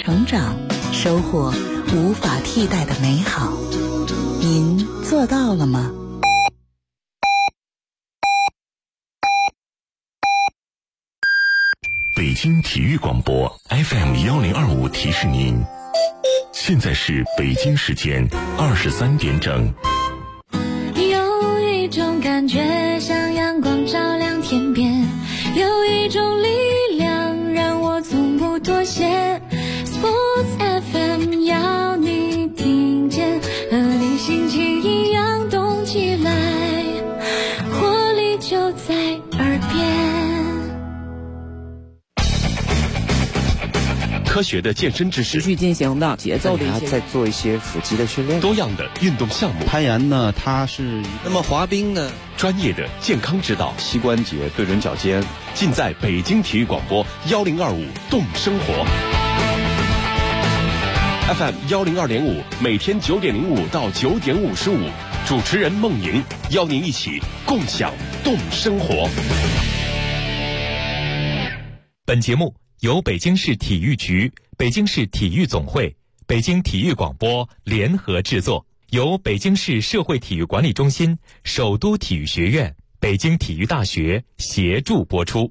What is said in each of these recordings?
成长，收获无法替代的美好。您做到了吗？ 北京体育广播 FM1025提示您，现在是北京时间23点整。 有一种感觉像阳光照亮天边，有一种力量让我从不妥协。 Sports FM 要你听见，和你心情一样动起来，活力就在耳边。 科学的健身知识， 持续进行的节奏的一些， 再做一些腹肌的训练， 多样的运动项目。 攀岩呢，它是那么滑冰呢， 专业的健康指导， 膝关节对准脚尖， 尽在北京体育广播1025动生活 FM 102.5，每天9点05到9点55，主持人梦莹邀您一起共享动生活。 本节目由北京市体育局、北京市体育总会、北京体育广播联合制作，由北京市社会体育管理中心、首都体育学院、北京体育大学协助播出。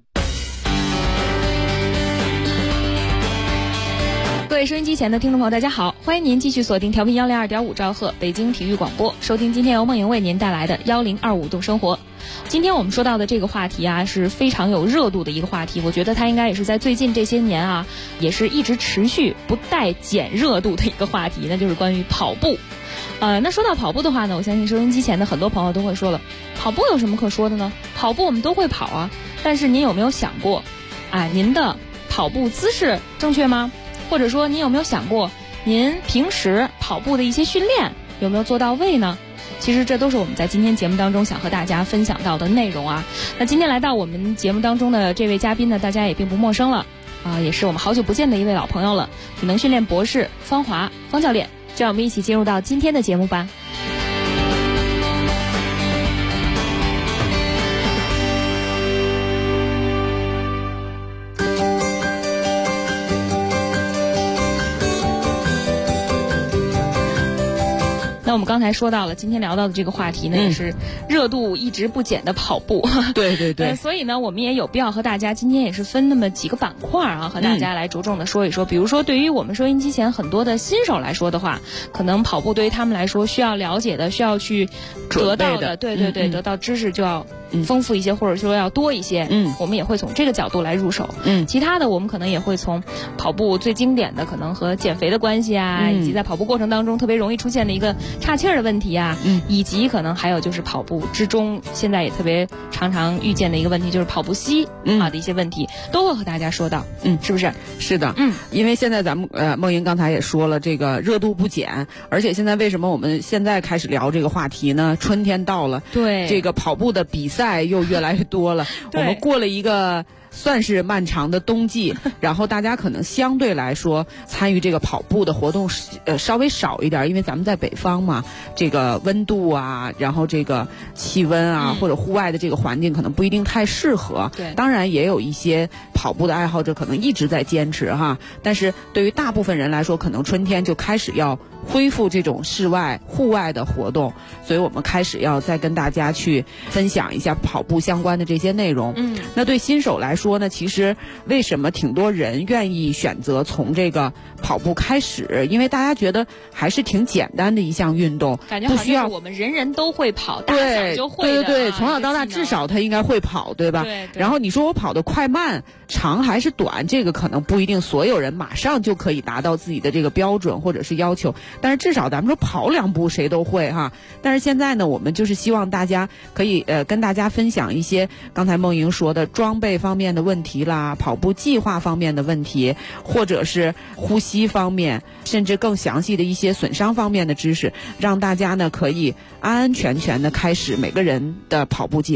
各位收音机前的听众朋友，大家好，欢迎您继续锁定调频102.5兆赫北京体育广播，收听今天由梦莹为您带来的1025动生活。今天我们说到的这个话题啊，是非常有热度的一个话题，我觉得它应该也是在最近这些年啊，也是一直持续不带减热度的一个话题，那就是关于跑步。那说到跑步的话呢，我相信收音机前的很多朋友都会说了，跑步有什么可说的呢？跑步我们都会跑啊，但是您有没有想过，您的跑步姿势正确吗？或者说您有没有想过，您平时跑步的一些训练有没有做到位呢？其实这都是我们在今天节目当中想和大家分享到的内容啊。那今天来到我们节目当中的这位嘉宾呢，大家也并不陌生了也是我们好久不见的一位老朋友了，体能训练博士方华方教练。就让我们一起进入到今天的节目吧。那我们刚才说到了，今天聊到的这个话题呢，也是热度一直不减的跑步。 对对对。 所以呢，我们也有必要和大家今天也是分那么几个板块啊，和大家来着重的说一说。比如说，对于我们收音机前很多的新手来说的话，可能跑步对于他们来说需要了解的、需要去得到的，对对对，得到知识就要丰富一些，或者说要多一些。我们也会从这个角度来入手。其他的我们可能也会从跑步最经典的可能和减肥的关系啊，以及在跑步过程当中特别容易出现的一个岔气儿的问题啊，以及可能还有就是跑步之中现在也特别常遇见的一个问题，就是跑步膝的一些问题，都会和大家说到。是不是？ 是的。因为现在咱们梦莹刚才也说了，这个热度不减，而且现在为什么我们现在开始聊这个话题呢？春天到了， 对， 这个跑步的比赛又越来越多了。我们过了一个算是漫长的冬季，然后大家可能相对来说参与这个跑步的活动稍微少一点，因为咱们在北方嘛，这个温度啊，然后这个气温啊，或者户外的这个环境可能不一定太适合。 对， 当然也有一些跑步的爱好者可能一直在坚持哈，但是对于大部分人来说，可能春天就开始要恢复这种户外的活动，所以我们开始要再跟大家去分享一下跑步相关的这些内容。那对新手来说呢，其实为什么挺多人愿意选择从这个跑步开始？因为大家觉得还是挺简单的一项运动， 感觉好像是我们人人都会跑，大小就会的。 对，从小到大至少他应该会跑，对吧？ 对。 然后你说我跑得快慢、长还是短，这个可能不一定所有人马上就可以达到自己的这个标准或者是要求，但是至少咱们说跑2步谁都会哈。但是现在呢，我们就是希望大家可以跟大家分享一些刚才梦莹说的装备方面的问题啦，跑步计划方面的问题，或者是呼吸方面，甚至更详细的一些损伤方面的知识，让大家呢可以安安全全的开始每个人的跑步计划。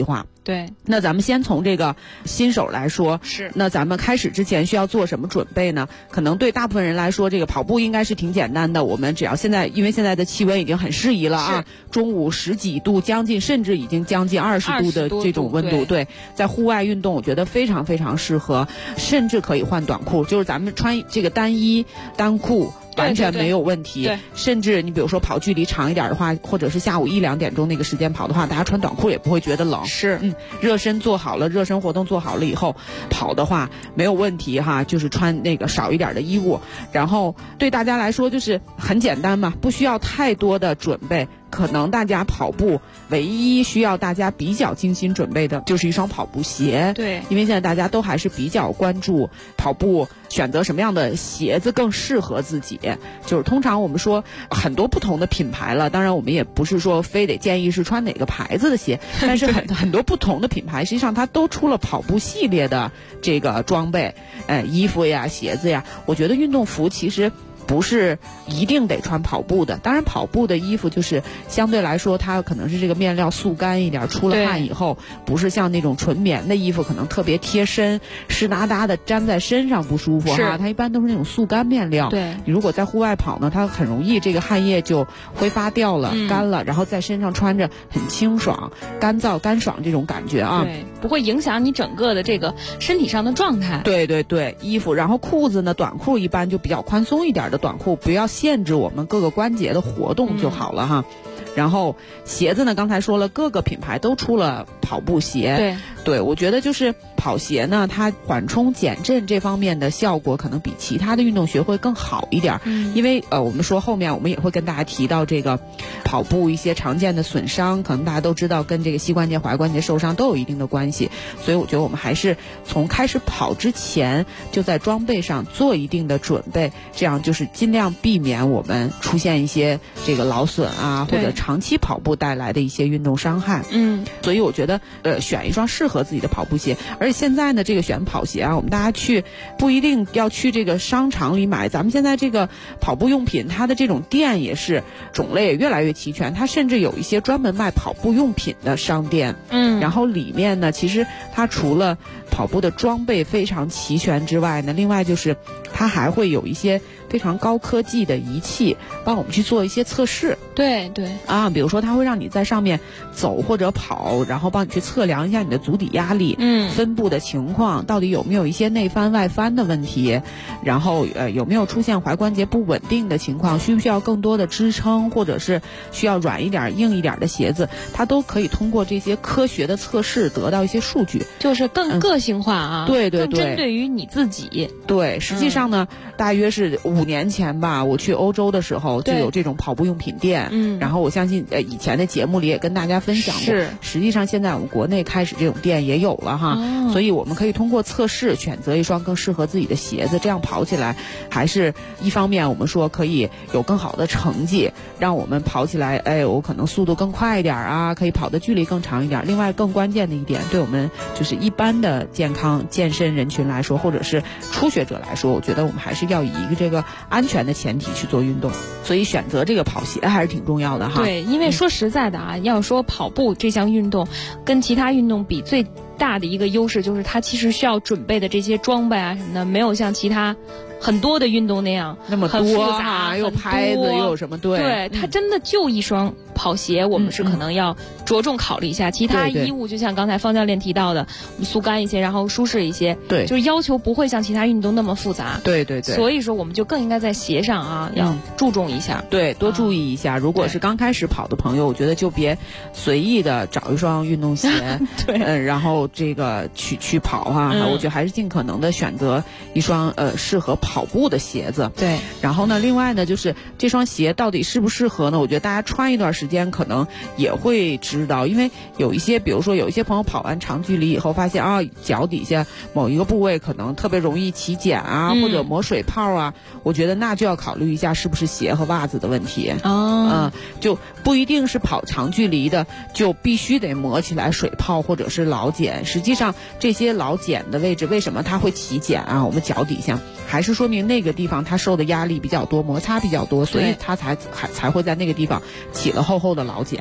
对， 那咱们先从这个新手来说， 是。 那咱们开始之前需要做什么准备呢？可能对大部分人来说，这个跑步应该是挺简单的。我们只要因为现在的气温已经很适宜了啊，中午10几度，甚至已经将近20度的这种温度，对，在户外运动，我觉得非常非常适合，甚至可以换短裤，就是咱们穿这个单衣单裤。完全没有问题， 对， 甚至你比如说跑距离长一点的话，或者是下午1、2点钟那个时间跑的话，大家穿短裤也不会觉得冷。 是， 热身做好了，热身活动做好了以后，跑的话没有问题哈，就是穿那个少一点的衣物，然后对大家来说就是很简单嘛，不需要太多的准备。可能大家跑步唯一需要大家比较精心准备的就是一双跑步鞋。 对， 因为现在大家都还是比较关注跑步选择什么样的鞋子更适合自己。就是通常我们说很多不同的品牌了，当然我们也不是说非得建议是穿哪个牌子的鞋，但是很多不同的品牌实际上它都出了跑步系列的这个装备，衣服呀、鞋子呀。我觉得运动服其实不是一定得穿跑步的，当然跑步的衣服就是相对来说它可能是这个面料速干一点，出了汗以后不是像那种纯棉的衣服可能特别贴身湿哒哒的粘在身上不舒服哈，它一般都是那种速干面料。 对， 你如果在户外跑呢，它很容易这个汗液就挥发掉了，干了，然后在身上穿着很清爽干燥干爽这种感觉啊， 对，不会影响你整个的这个身体上的状态。 对对对，衣服，然后裤子呢，短裤一般就比较宽松一点的短裤，不要限制我们各个关节的活动就好了哈。然后鞋子呢，刚才说了，各个品牌都出了跑步鞋。对，我觉得就是跑鞋呢，它缓冲减震这方面的效果可能比其他的运动鞋会更好一点。因为我们说后面我们也会跟大家提到这个跑步一些常见的损伤，可能大家都知道跟这个膝关节、踝关节受伤都有一定的关系，所以我觉得我们还是从开始跑之前就在装备上做一定的准备，这样就是尽量避免我们出现一些这个劳损啊，或者长期跑步带来的一些运动伤害。所以我觉得选一双适合自己的跑步鞋，而且现在呢这个选跑鞋啊，我们大家不一定要去这个商场里买，咱们现在这个跑步用品它的这种店也是种类也越来越齐全，它甚至有一些专门卖跑步用品的商店。然后里面呢其实它除了跑步的装备非常齐全之外呢，另外就是它还会有一些非常高科技的仪器帮我们去做一些测试。 对啊，比如说它会让你在上面走或者跑，然后帮你去测量一下你的足底压力，分布的情况，到底有没有一些内翻外翻的问题，然后有没有出现踝关节不稳定的情况，需不需要更多的支撑，或者是需要软一点硬一点的鞋子，它都可以通过这些科学的测试得到一些数据， 就是更个性化啊。 对， 更针对于你自己。 对，实际上呢大约是5年前吧，我去欧洲的时候就有这种跑步用品店。然后我相信以前的节目里也跟大家分享过，实际上现在我们国内开始这种店也有了哈。所以我们可以通过测试选择一双更适合自己的鞋子，这样跑起来还是一方面我们说可以有更好的成绩，让我们跑起来我可能速度更快一点啊，可以跑的距离更长一点。另外更关键的一点，对我们就是一般的健康健身人群来说，或者是初学者来说，我觉得我们还是要以一个这个安全的前提去做运动，所以选择这个跑鞋还是挺重要的哈。 对，因为说实在的啊，要说跑步这项运动跟其他运动比，最大的一个优势就是它其实需要准备的这些装备啊什么的，没有像其他很多的运动那样那么多很复杂， 又拍子又有什么。 对，它真的就一双跑鞋，我们是可能要着重考虑一下。其他衣物就像刚才方教练提到的，速干一些，然后舒适一些。 对， 就是要求不会像其他运动那么复杂。 对。 所以说我们就更应该在鞋上啊要注重一下。 对，多注意一下。如果是刚开始跑的朋友，我觉得就别随意的找一双运动鞋， 对， 然后这个去跑哈。我觉得还是尽可能的选择一双适合跑步的鞋子。 对。 然后呢，另外呢，就是这双鞋到底适不适合呢？我觉得大家穿一段时间可能也会知道，因为有一些，比如说有一些朋友跑完长距离以后发现啊，脚底下某一个部位可能特别容易起茧啊，或者磨水泡啊，我觉得那就要考虑一下是不是鞋和袜子的问题。就不一定是跑长距离的就必须得磨起来水泡或者是老茧。实际上这些老茧的位置为什么它会起茧啊？我们脚底下还是说明那个地方它受的压力比较多，摩擦比较多，所以它才会在那个地方起了厚厚的老茧。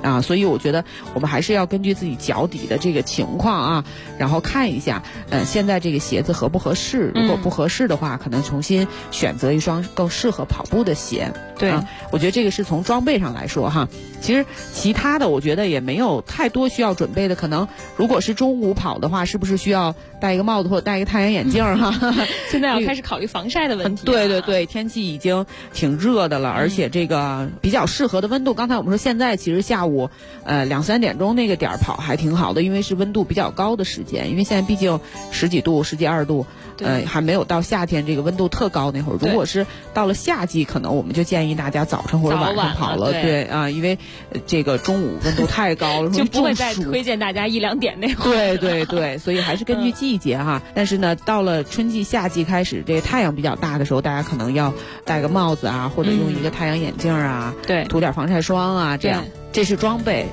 所以我觉得我们还是要根据自己脚底的这个情况啊，然后看一下，现在这个鞋子合不合适。如果不合适的话，可能重新选择一双更适合跑步的鞋。 对， 我觉得这个是从装备上来说哈。其实其他的我觉得也没有太多需要准备的，可能如果是中午跑的话，是不是需要戴一个帽子或者戴一个太阳眼镜哈？ 现在要开始考虑防晒的问题。 对对对，天气已经挺热的了，而且这个比较适合的温度，刚才我们说现在其实下午2-3点钟那个点跑还挺好的，因为是温度比较高的时间，因为现在毕竟10几度、10几2度，还没有到夏天这个温度特高那会儿。如果是到了夏季，可能我们就建议大家早晨或者晚上跑了。对啊，因为这个中午温度太高了， 就不会再推荐大家1-2点那会儿。 对对对，所以还是根据季节哈。但是呢，到了春季、夏季开始，这个太阳比较大的时候，大家可能要戴个帽子啊，或者用一个太阳眼镜啊， 对， 涂点防晒霜啊，这样，这是装备。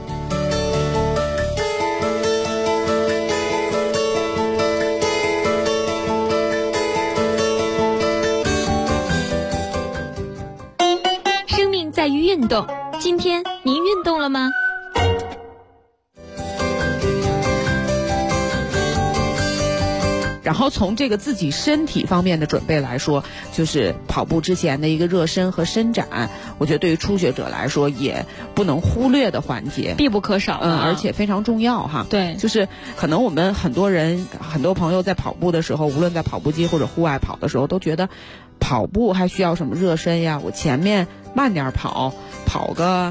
生命在于运动，今天您运动了吗？ 然后从这个自己身体方面的准备来说，就是跑步之前的一个热身和伸展，我觉得对于初学者来说也不能忽略的环节， 必不可少。 而且非常重要哈。 对， 就是可能我们很多朋友在跑步的时候，无论在跑步机或者户外跑的时候，都觉得跑步还需要什么热身呀？我前面慢点跑个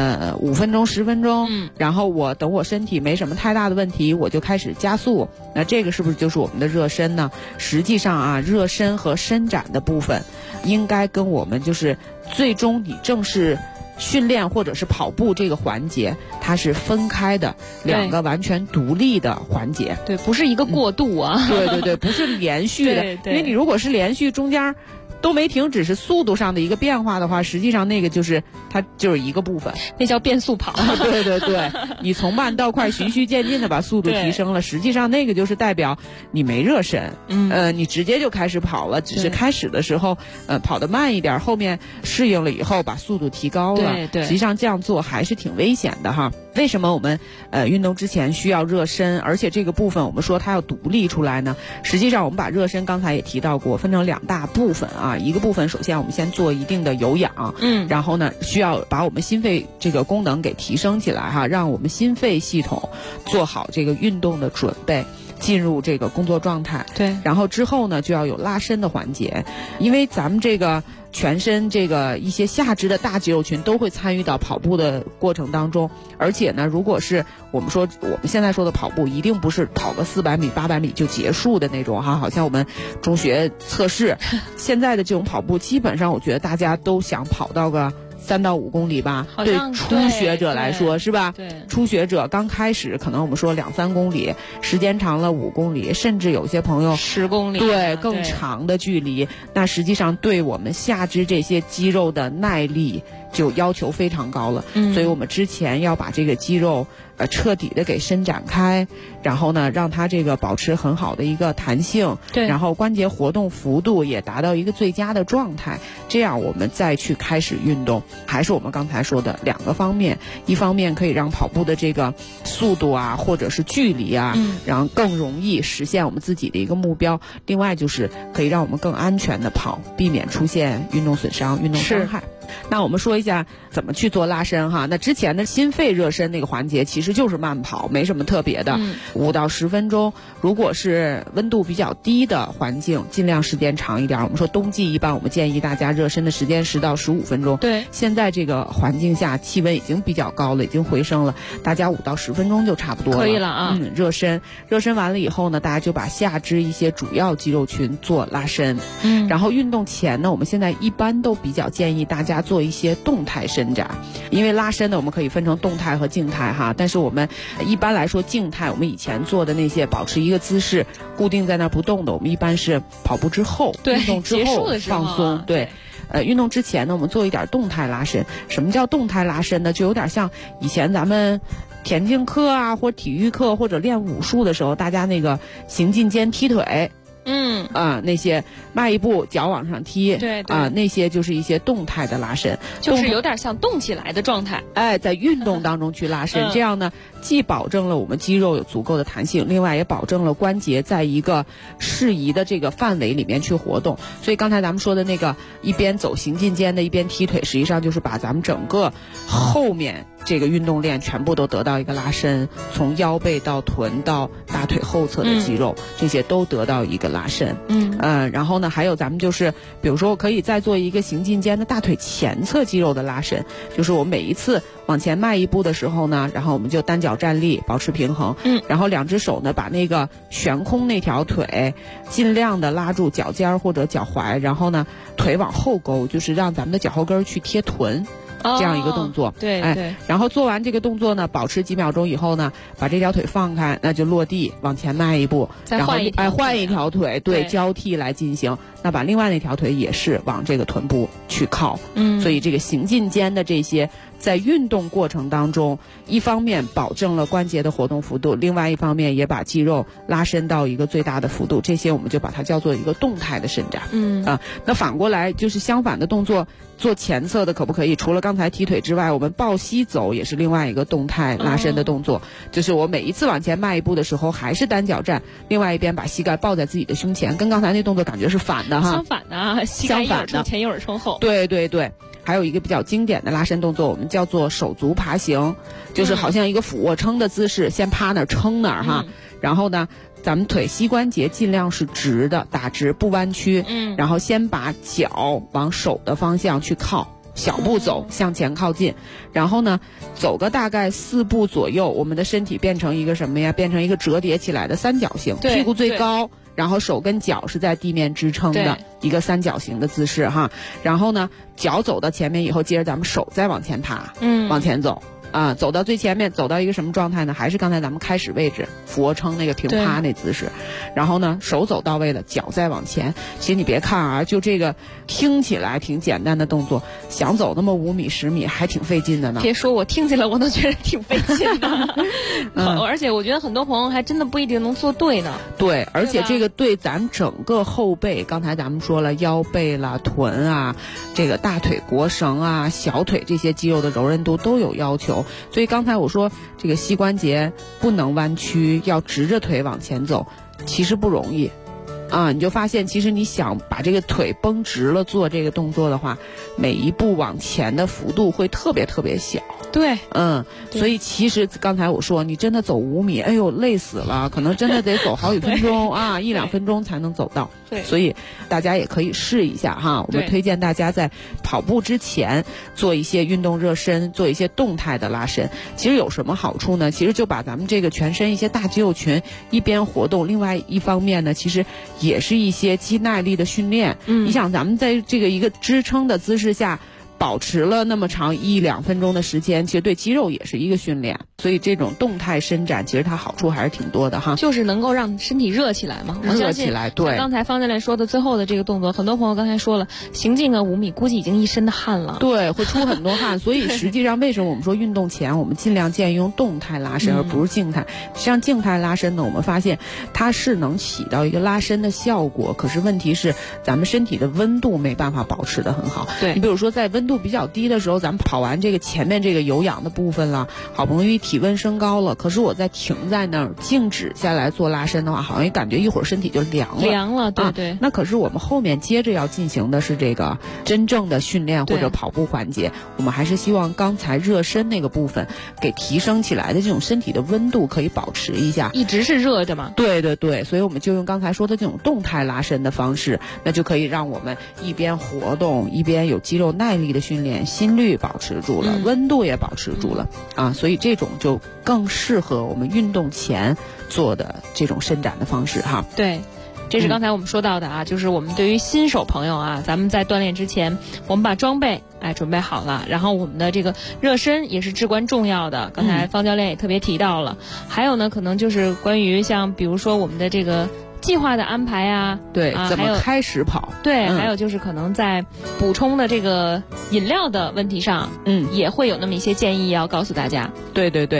5分钟10分钟，然后我等我身体没什么太大的问题，我就开始加速。那这个是不是就是我们的热身呢？实际上啊，热身和伸展的部分，应该跟我们就是最终你正式训练或者是跑步这个环节，它是分开的两个完全独立的环节。 对，不是一个过渡啊。 对对对，不是连续的。因为你如果是连续，中间都没停，只是速度上的一个变化的话，实际上那个就是它就是一个部分， 那叫变速跑。 对对对，你从慢到快循序渐进的把速度提升了，实际上那个就是代表你没热身，你直接就开始跑了，只是开始的时候跑得慢一点，后面适应了以后把速度提高了。 对对， 实际上这样做还是挺危险的哈。为什么我们运动之前需要热身，而且这个部分我们说它要独立出来呢？实际上我们把热身刚才也提到过，分成2大部分啊。一个部分首先我们先做一定的有氧，然后呢需要把我们心肺这个功能给提升起来哈，让我们心肺系统做好这个运动的准备，进入这个工作状态。 对， 然后之后呢就要有拉伸的环节，因为咱们这个全身这个一些下肢的大肌肉群都会参与到跑步的过程当中，而且呢，如果是我们现在说的跑步，一定不是跑个400米、800米就结束的那种哈，好像我们中学测试，现在的这种跑步，基本上我觉得大家都想跑到个3到5公里吧，对初学者来说是吧？ 对， 初学者刚开始可能我们说2-3公里，时间长了5公里，甚至有些朋友 10公里， 对，更长的距离，那实际上对我们下肢这些肌肉的耐力就要求非常高了。所以我们之前要把这个肌肉彻底的给伸展开，然后呢让它这个保持很好的一个弹性， 对， 然后关节活动幅度也达到一个最佳的状态，这样我们再去开始运动。还是我们刚才说的2个方面，一方面可以让跑步的这个速度啊或者是距离啊，然后更容易实现我们自己的一个目标，另外就是可以让我们更安全的跑，避免出现运动损伤、运动伤害。那我们说一下怎么去做拉伸哈。那之前的心肺热身那个环节其实就是慢跑，没什么特别的，5到10分钟。如果是温度比较低的环境，尽量时间长一点。我们说冬季一般我们建议大家热身的时间10到15分钟。 对， 现在这个环境下气温已经比较高了，已经回升了，大家5到10分钟就差不多了， 可以了啊。 热身完了以后呢，大家就把下肢一些主要肌肉群做拉伸。然后运动前呢，我们现在一般都比较建议大家做一些动态伸展，因为拉伸呢我们可以分成动态和静态哈，但是我们一般来说静态，我们以前做的那些保持一个姿势固定在那不动的，我们一般是跑步之后，运动之后放松。对，运动之前呢我们做一点动态拉伸。什么叫动态拉伸呢？就有点像以前咱们田径课啊或体育课或者练武术的时候，大家那个行进间踢腿那些迈一步脚往上踢， 对那些就是一些动态的拉伸， 就是有点像动起来的状态。 在运动当中去拉伸，这样呢，既保证了我们肌肉有足够的弹性，另外也保证了关节在一个适宜的这个范围里面去活动。所以刚才咱们说的那个一边走行进间的一边踢腿，实际上就是把咱们整个后面这个运动链全部都得到一个拉伸，从腰背到臀到大腿后侧的肌肉，这些都得到一个拉伸。然后呢，还有咱们就是比如说我可以再做一个行进间的大腿前侧肌肉的拉伸，就是我每一次往前迈一步的时候呢，然后我们就单脚站立保持平衡，然后两只手呢把那个悬空那条腿尽量的拉住脚尖或者脚踝，然后呢腿往后勾，就是让咱们的脚后跟去贴臀。这样一个动作， 对， 然后做完这个动作呢，保持几秒钟以后呢，把这条腿放开，那就落地往前迈一步， 再换一条腿，对，交替来进行。那把另外那条腿也是往这个臀部去靠，所以这个行进间的这些在运动过程当中，一方面保证了关节的活动幅度，另外一方面也把肌肉拉伸到一个最大的幅度，这些我们就把它叫做一个动态的伸展。那反过来就是相反的动作，做前侧的可不可以？除了刚才踢腿之外，我们抱膝走也是另外一个动态拉伸的动作，就是我每一次往前迈一步的时候，还是单脚站，另外一边把膝盖抱在自己的胸前，跟刚才那动作感觉是反的哈。 相反的，膝盖一会儿冲前一会儿冲后。 对。还有一个比较经典的拉伸动作，我们叫做手足爬行，就是好像一个俯卧撑的姿势，先趴那儿撑那儿哈，然后呢，咱们腿膝关节尽量是直的，打直不弯曲，然后先把脚往手的方向去靠，小步走，向前靠近，然后呢，走个大概4步左右，我们的身体变成一个什么呀？变成一个折叠起来的三角形，屁股最高。然后手跟脚是在地面支撑的一个三角形的姿势哈，然后呢，脚走到前面以后，接着咱们手再往前爬，往前走走到最前面，走到一个什么状态呢？还是刚才咱们开始位置俯卧撑那个平趴那姿势，然后呢，手走到位了，脚再往前。其实你别看啊，就这个听起来挺简单的动作，想走那么5米10米还挺费劲的呢。 别说我听起来我都觉得挺费劲的，而且我觉得很多朋友还真的不一定能做对呢。 对，而且这个对咱整个后背，刚才咱们说了腰背啦、臀啊，这个大腿腘绳啊、小腿这些肌肉的柔韧度都有要求。所以刚才我说这个膝关节不能弯曲，要直着腿往前走，其实不容易你就发现其实你想把这个腿绷直了做这个动作的话，每一步往前的幅度会特别特别小。 对， 所以其实刚才我说你真的走5米，哎呦累死了，可能真的得走好几分钟1-2分钟才能走到。 对， 所以大家也可以试一下哈。我们推荐大家在跑步之前做一些运动热身，做一些动态的拉伸。其实有什么好处呢？其实就把咱们这个全身一些大肌肉群一边活动，另外一方面呢，其实也是一些肌耐力的训练。你想咱们在这个一个支撑的姿势下保持了那么长1-2分钟的时间，其实对肌肉也是一个训练。所以这种动态伸展其实它好处还是挺多的哈， 就是能够让身体热起来嘛。 热起来，对。 刚才方教练说的最后的这个动作，很多朋友刚才说了，行进个5米，估计已经一身的汗了。 对，会出很多汗。所以实际上为什么我们说运动前我们尽量建议用动态拉伸而不是静态？像静态拉伸呢，我们发现它是能起到一个拉伸的效果，可是问题是咱们身体的温度没办法保持得很好。 对， 你比如说在温度比较低的时候，咱们跑完这个前面这个有氧的部分了，好不容易体温升高了，可是我再停在那儿静止下来做拉伸的话，好像感觉一会儿身体就凉了。 对。 那可是我们后面接着要进行的是这个真正的训练或者跑步环节，我们还是希望刚才热身那个部分给提升起来的这种身体的温度可以保持一下， 一直是热的嘛。 对，所以我们就用刚才说的这种动态拉伸的方式，那就可以让我们一边活动一边有肌肉耐力的训练，心率保持住了，温度也保持住了所以这种就更适合我们运动前做的这种伸展的方式哈。 对，这是刚才我们说到的就是我们对于新手朋友咱们在锻炼之前，我们把装备准备好了，然后我们的这个热身也是至关重要的。刚才方教练也特别提到了，还有呢，可能就是关于像比如说我们的这个计划的安排对，怎么开始跑？ 对，还有就是可能在补充的这个饮料的问题上，也会有那么一些建议要告诉大家。 对，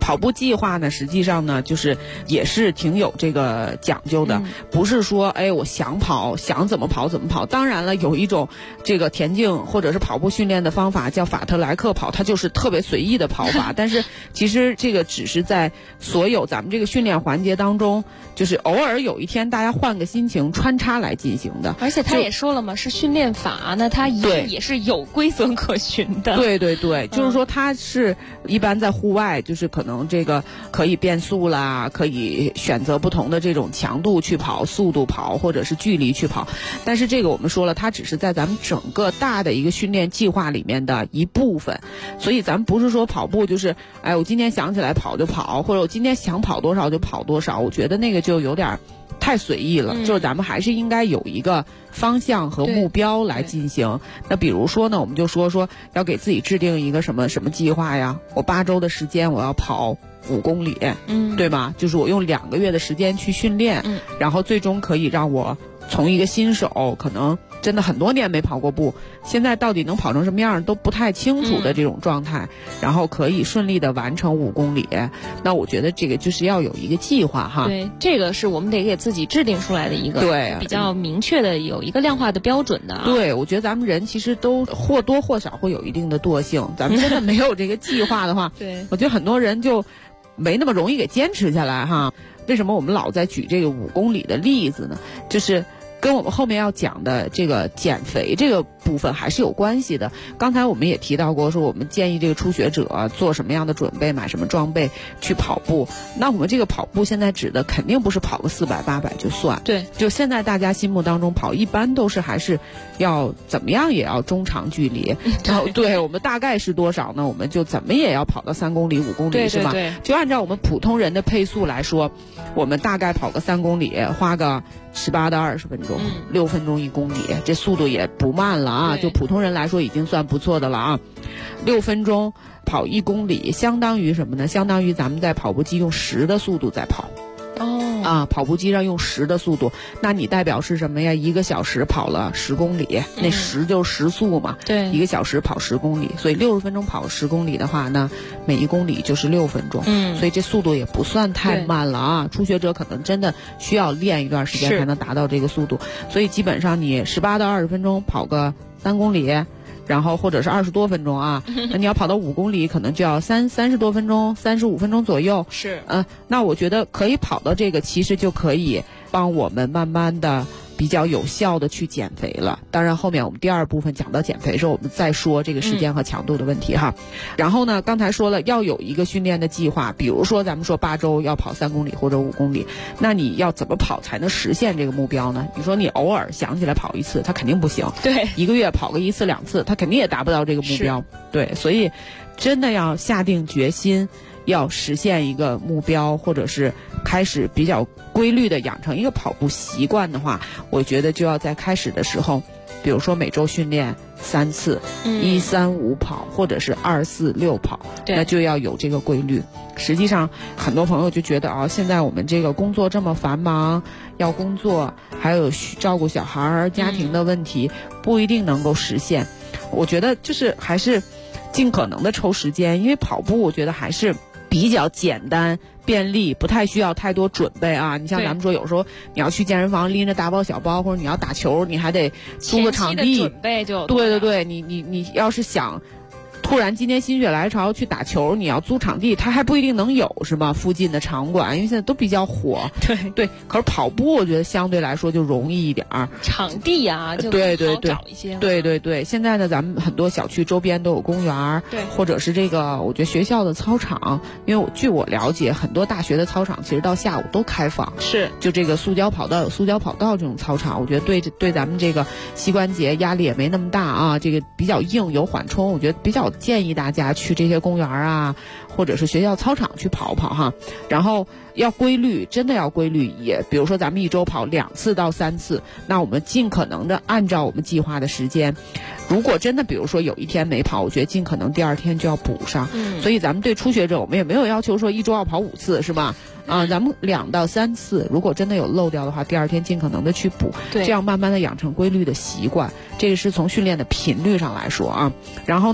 跑步计划呢，实际上呢，就是也是挺有这个讲究的，不是说我想跑想怎么跑怎么跑。当然了，有一种这个田径或者是跑步训练的方法叫法特莱克跑，它就是特别随意的跑法。但是其实这个只是在所有咱们这个训练环节当中，就是偶尔有一天大家换个心情穿插来进行的。 而且他也说了嘛，是训练法，那它一定也是有规则可循的。 对对对，就是说它是一般在户外，就是可能这个可以变速啦，可以选择不同的这种强度去跑，速度跑或者是距离去跑。但是这个我们说了，它只是在咱们整个大的一个训练计划里面的一部分。所以咱们不是说跑步就是我今天想起来跑就跑，或者我今天想跑多少就跑多少，我觉得那个就有点太随意了。就是咱们还是应该有一个方向和目标来进行。那比如说呢，我们就说要给自己制定一个什么计划呀，我8周的时间我要跑5公里，对吧？就是我用2个月的时间去训练，然后最终可以让我从一个新手可能真的很多年没跑过步，现在到底能跑成什么样都不太清楚的这种状态，然后可以顺利的完成5公里。那我觉得这个就是要有一个计划哈。 对，这个是我们得给自己制定出来的一个比较明确的有一个量化的标准的。 对，我觉得咱们人其实都或多或少会有一定的惰性，咱们真的没有这个计划的话对， 我觉得很多人就没那么容易给坚持下来哈。为什么我们老在举这个5公里的例子呢？就是跟我们后面要讲的这个减肥这个部分还是有关系的。刚才我们也提到过，说我们建议这个初学者做什么样的准备，买什么装备去跑步。那我们这个跑步现在指的肯定不是跑个400、800就算。 对， 就现在大家心目当中跑一般都是还是要怎么样也要中长距离。然后对我们大概是多少呢？我们就怎么也要跑到3公里、5公里，是吧？ 对， 就按照我们普通人的配速来说，我们大概跑个3公里，花个18到20分钟，6分钟1公里，这速度也不慢了啊！就普通人来说已经算不错的了啊。6分钟跑1公里，相当于什么呢？相当于咱们在跑步机用10的速度在跑。跑步机上用10的速度，那你代表是什么呀？1个小时跑了10公里，那10就是时速嘛。 对 ，1个小时跑10公里，所以60分钟跑10公里的话呢，每1公里就是6分钟。所以这速度也不算太慢了啊。初学者可能真的需要练一段时间才能达到这个速度，所以基本上你18到20分钟跑个3公里。然后或者是20多分钟啊，那你要跑到5公里，可能就要30多分钟，35分钟左右。 是， 那我觉得可以跑到这个，其实就可以帮我们慢慢的比较有效的去减肥了。当然后面我们第2部分讲到减肥的时候，我们再说这个时间和强度的问题哈。然后呢，刚才说了要有一个训练的计划，比如说咱们说8周要跑3公里或者5公里，那你要怎么跑才能实现这个目标呢？你说你偶尔想起来跑一次，它肯定不行。 对 ，1个月跑个1次2次，它肯定也达不到这个目标。对，所以真的要下定决心，要实现一个目标，或者是开始比较规律的养成一个跑步习惯的话，我觉得就要在开始的时候，比如说每周训练3次，1、3、5跑，或者是2、4、6跑，那就要有这个规律。实际上很多朋友就觉得现在我们这个工作这么繁忙，要工作还有照顾小孩家庭的问题，不一定能够实现。我觉得就是还是尽可能的抽时间，因为跑步我觉得还是比较简单便利，不太需要太多准备啊。你像咱们说有时候你要去健身房拎着大包小包，或者你要打球，你还得租个场地， 准备就对，你要是想突然今天心血来潮去打球，你要租场地，它还不一定能有，是吧？附近的场馆，因为现在都比较火。对，可是跑步我觉得相对来说就容易一点儿， 场地啊，就对， 找一些。 对，现在呢，咱们很多小区周边都有公园， 对， 或者是这个我觉得学校的操场，因为据我了解，很多大学的操场其实到下午都开放。 是， 就这个塑胶跑道有塑胶跑道这种操场，我觉得对咱们这个膝关节压力也没那么大啊，这个比较硬有缓冲，我觉得比较建议大家去这些公园啊，或者是学校操场去跑跑哈。然后要规律，真的要规律，也比如说咱们1周跑2次到3次，那我们尽可能的按照我们计划的时间。如果真的比如说有一天没跑，我觉得尽可能第2天就要补上。所以咱们对初学者我们也没有要求说1周要跑5次，是吧？咱们2到3次，如果真的有漏掉的话，第2天尽可能的去补，这样慢慢的养成规律的习惯。这个是从训练的频率上来说啊。然后呢，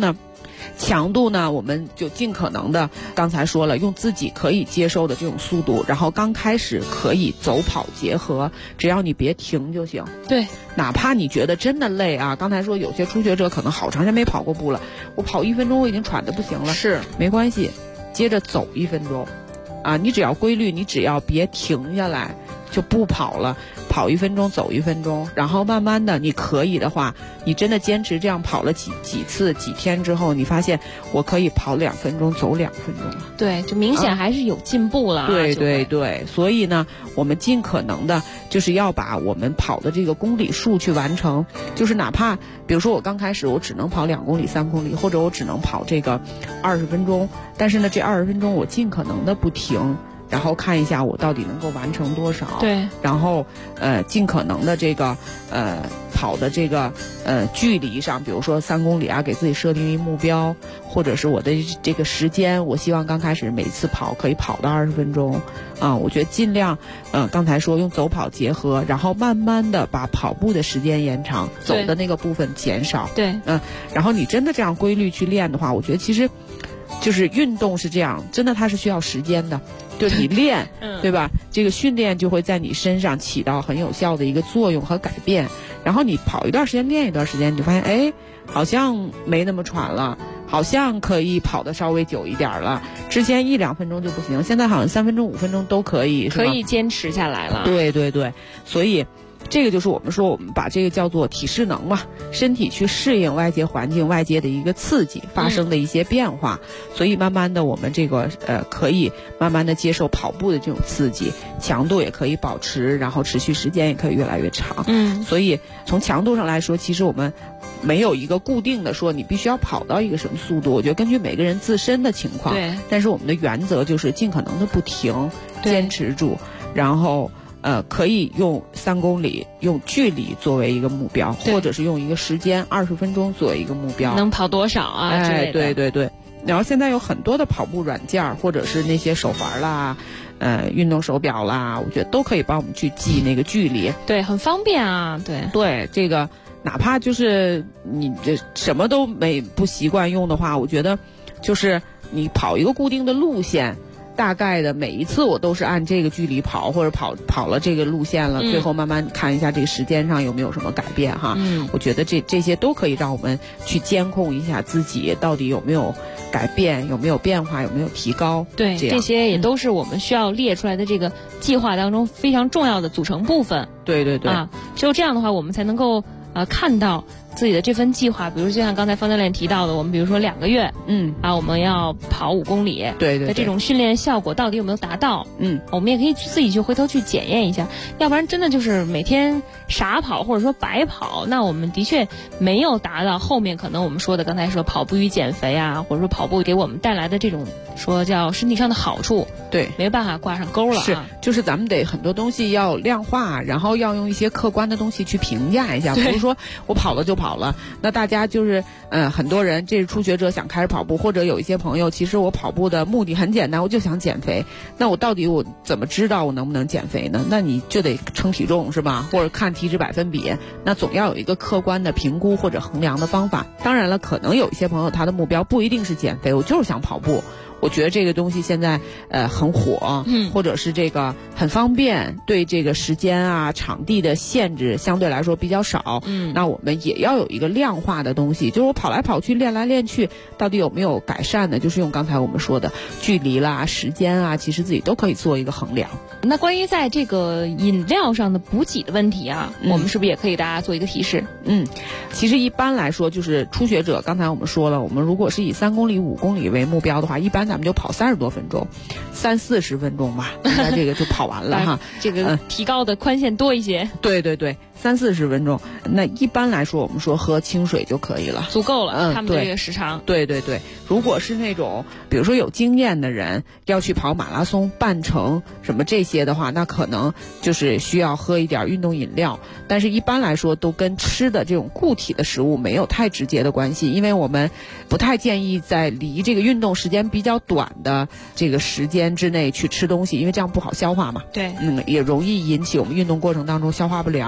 强度呢，我们就尽可能的，刚才说了，用自己可以接受的这种速度，然后刚开始可以走跑结合，只要你别停就行。 对， 哪怕你觉得真的累啊，刚才说有些初学者可能好长时间没跑过步了，我跑1分钟我已经喘得不行了， 是没关系，接着走1分钟，啊，你只要规律，你只要别停下来就不跑了。跑1分钟，走1分钟，然后慢慢的，你可以的话，你真的坚持这样跑了几次、几天之后，你发现我可以跑2分钟，走2分钟了。 对，就明显还是有进步了。 对对对，所以呢，我们尽可能的就是要把我们跑的这个公里数去完成，就是哪怕比如说我刚开始我只能跑2公里、3公里，或者我只能跑这个20分钟，但是呢，这20分钟我尽可能的不停。然后看一下我到底能够完成多少， 对， 然后尽可能的这个跑的这个距离上，比如说3公里啊，给自己设定一目标，或者是我的这个时间，我希望刚开始每次跑可以跑到20分钟啊，我觉得尽量刚才说用走跑结合，然后慢慢的把跑步的时间延长，走的那个部分减少， 对， 然后你真的这样规律去练的话，我觉得其实就是运动是这样，真的它是需要时间的。就是你练，对吧？这个训练就会在你身上起到很有效的一个作用和改变。然后你跑一段时间，练一段时间，你就发现，哎，好像没那么喘了，好像可以跑得稍微久一点了。之前1-2分钟就不行，现在好像3分钟、5分钟都可以， 可以坚持下来了。 对对对，所以。这个就是我们说，我们把这个叫做体适能嘛，身体去适应外界环境、外界的一个刺激发生的一些变化，所以慢慢的我们这个可以慢慢的接受跑步的这种刺激，强度也可以保持，然后持续时间也可以越来越长。所以从强度上来说，其实我们没有一个固定的说你必须要跑到一个什么速度，我觉得根据每个人自身的情况， 对， 但是我们的原则就是尽可能的不停，坚持住，然后可以用3公里用距离作为一个目标，或者是用一个时间20分钟作为一个目标， 能跑多少啊？之类的。 对对对。然后现在有很多的跑步软件，或者是那些手环啦，运动手表啦，我觉得都可以帮我们去记那个距离。 对，很方便啊。对对，这个哪怕就是你这什么都不习惯用的话，我觉得就是你跑一个固定的路线。大概的每一次我都是按这个距离跑，或者跑了这个路线了，最后慢慢看一下这个时间上有没有什么改变哈。我觉得这些都可以让我们去监控一下自己到底有没有改变，有没有变化，有没有提高。 对，这些也都是我们需要列出来的这个计划当中非常重要的组成部分。 对对对， 只有这样的话，我们才能够看到自己的这份计划，比如就像刚才方教练提到的，我们比如说2个月，我们要跑5公里， 对对， 这种训练效果到底有没有达到？我们也可以自己去回头去检验一下，要不然真的就是每天傻跑或者说白跑，那我们的确没有达到后面可能我们说的刚才说跑步与减肥啊，或者说跑步给我们带来的这种说叫身体上的好处， 对， 没办法挂上钩了。 是，就是咱们得很多东西要量化，然后要用一些客观的东西去评价一下，不是说我跑了就跑了。那大家就是很多人这是初学者想开始跑步，或者有一些朋友其实我跑步的目的很简单，我就想减肥。那我到底我怎么知道我能不能减肥呢？那你就得称体重是吧？或者看体脂百分比，那总要有一个客观的评估或者衡量的方法。当然了，可能有一些朋友他的目标不一定是减肥，我就是想跑步。我觉得这个东西现在很火，或者是这个很方便，对这个时间啊、场地的限制相对来说比较少。那我们也要有一个量化的东西，就是我跑来跑去、练来练去，到底有没有改善呢？就是用刚才我们说的距离啦、时间啊，其实自己都可以做一个衡量。 那关于在这个饮料上的补给的问题啊，我们是不是也可以大家做一个提示？ 其实一般来说，就是初学者，刚才我们说了，我们如果是以3公里、5公里为目标的话，一般咱们就跑30多分钟，30-40分钟吧，应该这个就跑完了哈。 这个提高的宽限多一些。 对对对，30-40分钟。那一般来说，我们说喝清水就可以了， 足够了。他们这个时长。 对对对，如果是那种比如说有经验的人要去跑马拉松、半程什么这些的话，那可能就是需要喝一点运动饮料。但是一般来说，都跟吃的这种固体的食物没有太直接的关系，因为我们不太建议在离这个运动时间比较短的这个时间之内去吃东西，因为这样不好消化嘛。 对， 也容易引起我们运动过程当中消化不良啊，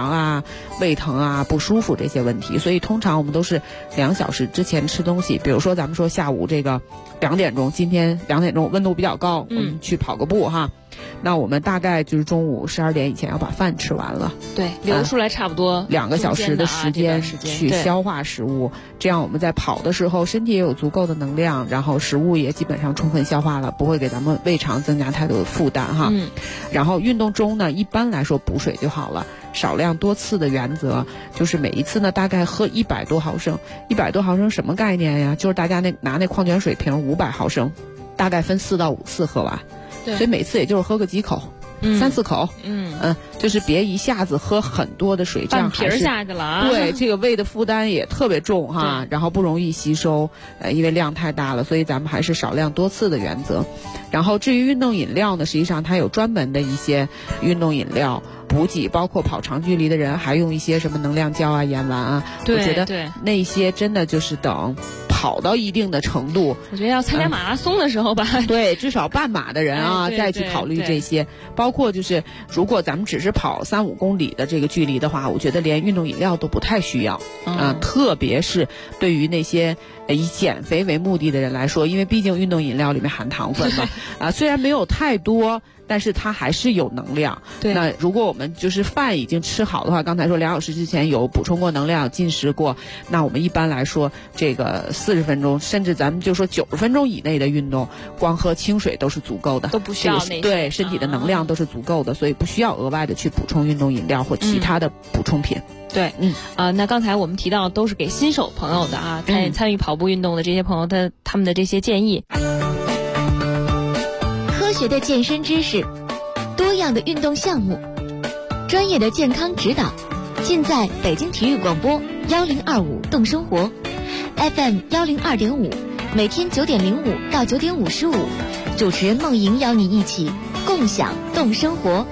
胃疼啊、不舒服这些问题。所以通常我们都是2小时之前吃东西，比如说咱们说下午这个2点钟，今天2点钟温度比较高，我们去跑个步哈。那我们大概就是中午12点以前要把饭吃完了， 对，留出来差不多 2个小时的时间去消化食物，这样我们在跑的时候身体也有足够的能量，然后食物也基本上充分消化了，不会给咱们胃肠增加太多的负担哈。然后运动中呢，一般来说补水就好了，少量多次的原则就是每一次呢大概喝100多毫升，100多毫升什么概念呀？就是大家拿那矿泉水瓶500毫升，大概分4到5次喝完。所以每次也就是喝个几口，3、4口，就是别一下子喝很多的水，这样半瓶下去了啊。 对，这个胃的负担也特别重哈，然后不容易吸收，因为量太大了，所以咱们还是少量多次的原则。然后至于运动饮料呢，实际上它有专门的一些运动饮料补给，包括跑长距离的人还用一些什么能量胶啊、盐丸啊。我觉得那些真的就是等跑到一定的程度， 我觉得要参加马拉松的时候吧， 对，至少半马的人啊，再去考虑这些。包括就是如果咱们只是跑3、5公里的这个距离的话，我觉得连运动饮料都不太需要特别是对于那些以减肥为目的的人来说，因为毕竟运动饮料里面含糖分嘛，虽然没有太多，但是它还是有能量。 对， 那如果我们就是饭已经吃好的话，刚才说2小时之前有补充过能量、进食过，那我们一般来说这个40分钟，甚至咱们就说90分钟以内的运动，光喝清水都是足够的， 都不需要那些， 对身体的能量都是足够的，所以不需要额外的去补充运动饮料或其他的补充品。 对，那刚才我们提到都是给新手朋友的啊，参与跑步运动的这些朋友，他们的这些建议。 科学的健身知识，多样的运动项目，专业的健康指导，尽在北京体育广播1025动生活 FM 102.5，每天9点05到9点55，主持人梦莹邀你一起共享动生活。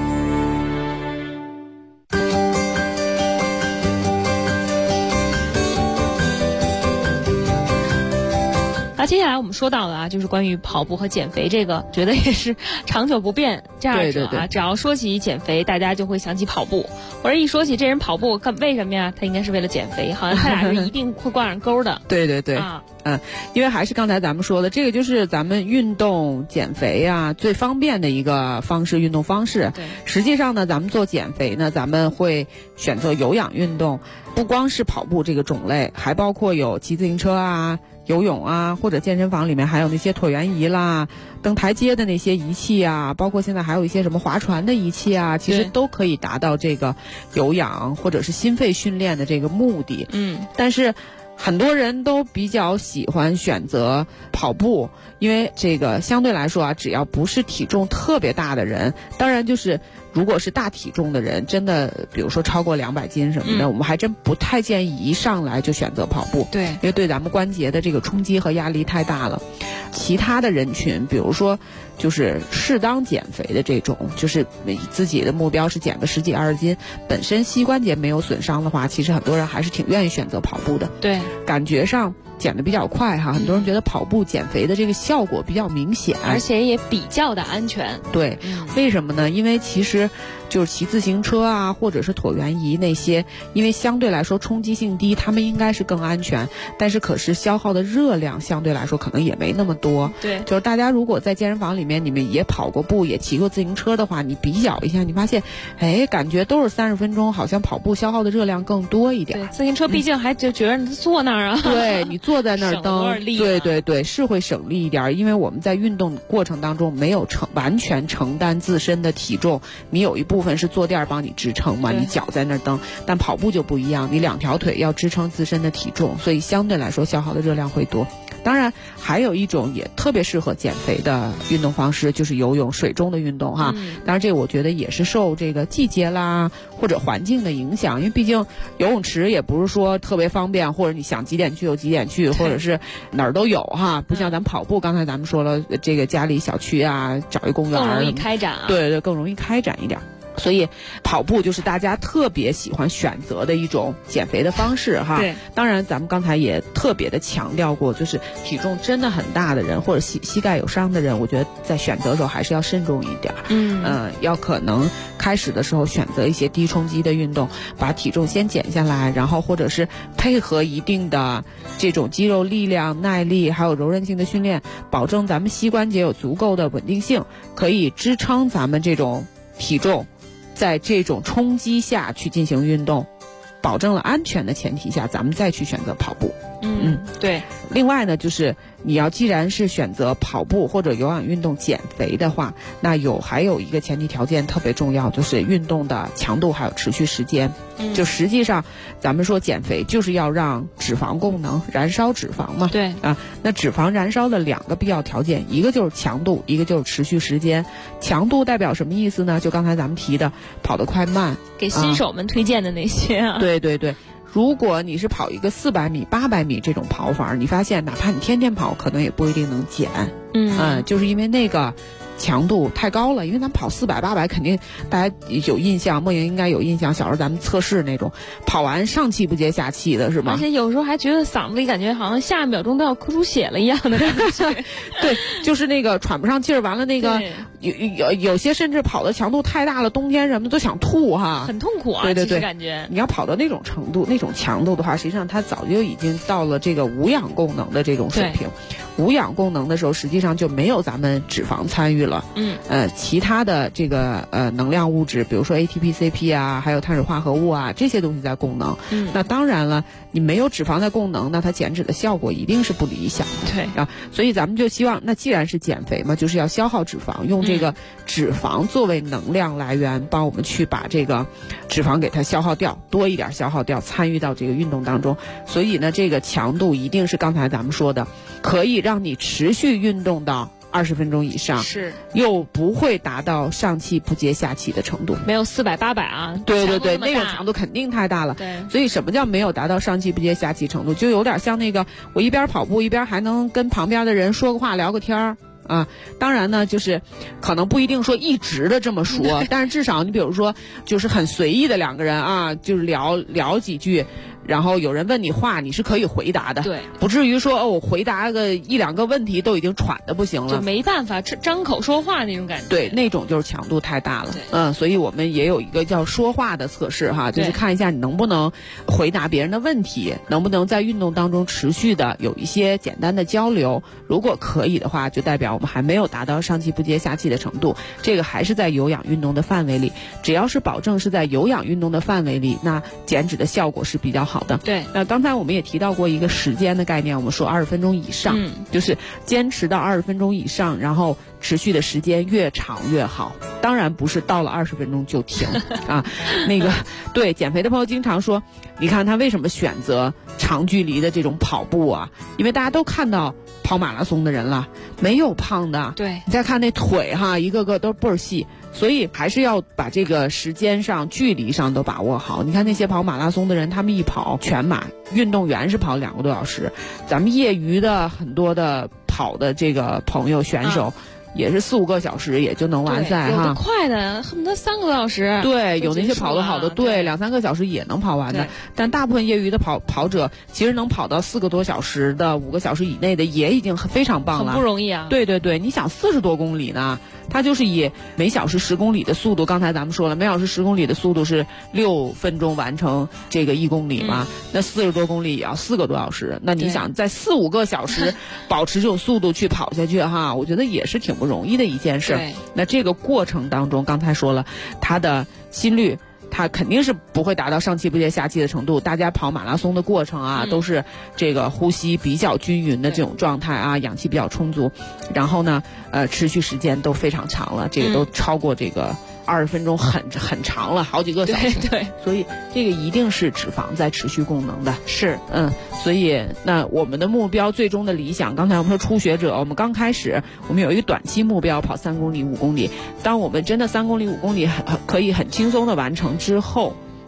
接下来我们说到的啊，就是关于跑步和减肥这个，觉得也是长久不变。这二者啊，只要说起减肥，大家就会想起跑步，或者一说起这人跑步，为什么呀？他应该是为了减肥，好像他俩是一定会挂上钩的。 对因为还是刚才咱们说的，这个就是咱们运动减肥啊最方便的一个方式，运动方式。 对， 实际上呢，咱们做减肥呢，咱们会选择有氧运动，不光是跑步这个种类，还包括有骑自行车啊、游泳啊，或者健身房里面还有那些椭圆仪啦、登台阶的那些仪器啊，包括现在还有一些什么划船的仪器啊，其实都可以达到这个有氧或者是心肺训练的这个目的。但是很多人都比较喜欢选择跑步，因为这个相对来说啊，只要不是体重特别大的人，当然就是如果是大体重的人，真的比如说超过200斤什么的，我们还真不太建议一上来就选择跑步。 对， 因为对咱们关节的这个冲击和压力太大了。其他的人群，比如说就是适当减肥的这种，就是自己的目标是减个10几20斤，本身膝关节没有损伤的话，其实很多人还是挺愿意选择跑步的。 对， 感觉上减得比较快哈，很多人觉得跑步减肥的这个效果比较明显， 而且也比较的安全。 对，为什么呢？因为其实就是骑自行车啊，或者是椭圆仪那些，因为相对来说冲击性低，他们应该是更安全，但是可是消耗的热量相对来说可能也没那么多。 对， 就是大家如果在健身房里面你们也跑过步，也骑过自行车的话，你比较一下，你发现感觉都是30分钟，好像跑步消耗的热量更多一点。 对，自行车毕竟还就觉得你坐那儿啊， 对，你坐在那儿蹬，对，是会省力一点，因为我们在运动过程当中没有完全承担自身的体重，你有一部分是坐垫帮你支撑嘛，你脚在那儿蹬，但跑步就不一样，你2条腿要支撑自身的体重，所以相对来说消耗的热量会多。当然还有一种也特别适合减肥的运动方式，就是游泳，水中的运动哈。当然这个我觉得也是受这个季节啦或者环境的影响，因为毕竟游泳池也不是说特别方便，或者你想几点去有几点去，或者是哪儿都有哈，不像咱跑步，刚才咱们说了，这个家里小区啊，找一公园更容易开展啊。 对，更容易开展一点。 所以跑步就是大家特别喜欢选择的一种减肥的方式哈。 对， 当然咱们刚才也特别的强调过，就是体重真的很大的人或者膝盖有伤的人，我觉得在选择的时候还是要慎重一点。要可能开始的时候选择一些低冲击的运动，把体重先减下来，然后或者是配合一定的这种肌肉力量、耐力还有柔韧性的训练，保证咱们膝关节有足够的稳定性，可以支撑咱们这种体重在这种冲击下去进行运动，保证了安全的前提下，咱们再去选择跑步。 对。 另外呢，就是你既然是选择跑步或者有氧运动减肥的话，那还有一个前提条件特别重要，就是运动的强度还有持续时间。就实际上咱们说减肥就是要让脂肪功能燃烧脂肪嘛。 对啊，那脂肪燃烧的2个必要条件，一个就是强度，一个就是持续时间。强度代表什么意思呢？就刚才咱们提的跑得快慢， 给新手们推荐的那些啊。 对对对。如果你是跑一个400米、800米这种跑法，你发现哪怕你天天跑，可能也不一定能减。就是因为那个强度太高了，因为咱们跑400、800，肯定大家有印象，梦莹应该有印象，小时候咱们测试那种跑完上气不接下气的是吧？ 而且有时候还觉得嗓子里感觉好像下一秒钟都要哭出血了一样的感觉。 对，就是那个喘不上气儿，完了那个有些甚至跑的强度太大了，冬天什么都想吐哈， 很痛苦啊。 对对对， 其实感觉你要跑到那种程度、那种强度的话，实际上它早就已经到了这个无氧功能的这种水平。无氧功能的时候，实际上就没有咱们脂肪参与了。其他的这个能量物质，比如说 ATP、CP 啊，还有碳水化合物啊，这些东西在供能。那当然了，你没有脂肪在供能，那它减脂的效果一定是不理想的。 对啊，所以咱们就希望，那既然是减肥嘛，就是要消耗脂肪，用这个脂肪作为能量来源，帮我们去把这个脂肪给它消耗掉，多一点消耗掉，参与到这个运动当中。所以呢，这个强度一定是刚才咱们说的，可以让你持续运动到20分钟以上， 是又不会达到上气不接下气的程度， 没有400、800啊。 对对对，那种强度肯定太大了。 对， 所以什么叫没有达到上气不接下气程度？就有点像那个我一边跑步一边还能跟旁边的人说个话聊个天儿。当然呢，就是可能不一定说一直的这么说，但是至少你比如说就是很随意的2个人啊，就是聊几句，然后有人问你话，你是可以回答的， 对， 不至于说我回答个1-2个问题都已经喘的不行了， 就没办法张口说话那种感觉。 对，那种就是强度太大了。所以我们也有一个叫说话的测试哈，就是看一下你能不能回答别人的问题，能不能在运动当中持续的有一些简单的交流。如果可以的话，就代表我们还没有达到上气不接下气的程度，这个还是在有氧运动的范围里。只要是保证是在有氧运动的范围里，那减脂的效果是比较好的。 对， 那刚才我们也提到过一个时间的概念，我们说20分钟以上，就是坚持到20分钟以上，然后持续的时间越长越好。当然不是到了20分钟就停啊。那个对减肥的朋友经常说，你看他为什么选择长距离的这种跑步啊？因为大家都看到跑马拉松的人了，没有胖的。 对， 你再看那腿哈，一个个都倍儿细。所以还是要把这个时间上、距离上都把握好。你看那些跑马拉松的人，他们一跑全马，运动员是跑2个多小时，咱们业余的很多的跑的这个朋友选手。也是4-5个小时也就能完赛哈， 有的快的恨不得3个多小时。 对，有那些跑得好的，对，2-3个小时也能跑完的。但大部分业余的跑者，其实能跑到4个多小时的、5个小时以内的，也已经非常棒了， 很不容易啊。 对对对，你想40多公里呢，它就是以每小时10公里的速度，刚才咱们说了，每小时10公里的速度是6分钟完成这个1公里嘛，那40多公里也要4个多小时。那你想在4-5个小时保持这种速度去跑下去哈，我觉得也是挺不容易的一件事。那这个过程当中，刚才说了，他的心率它肯定是不会达到上气不接下气的程度。大家跑马拉松的过程啊，都是这个呼吸比较均匀的这种状态啊，氧气比较充足，然后呢持续时间都非常长了，这个都超过这个20分钟很长了，好几个小时。 对， 所以这个一定是脂肪在持续供能的。 是， 所以那我们的目标最终的理想，刚才我们说初学者，我们刚开始我们有一个短期目标，跑3公里、5公里。当我们真的3公里、5公里可以很轻松的完成之后，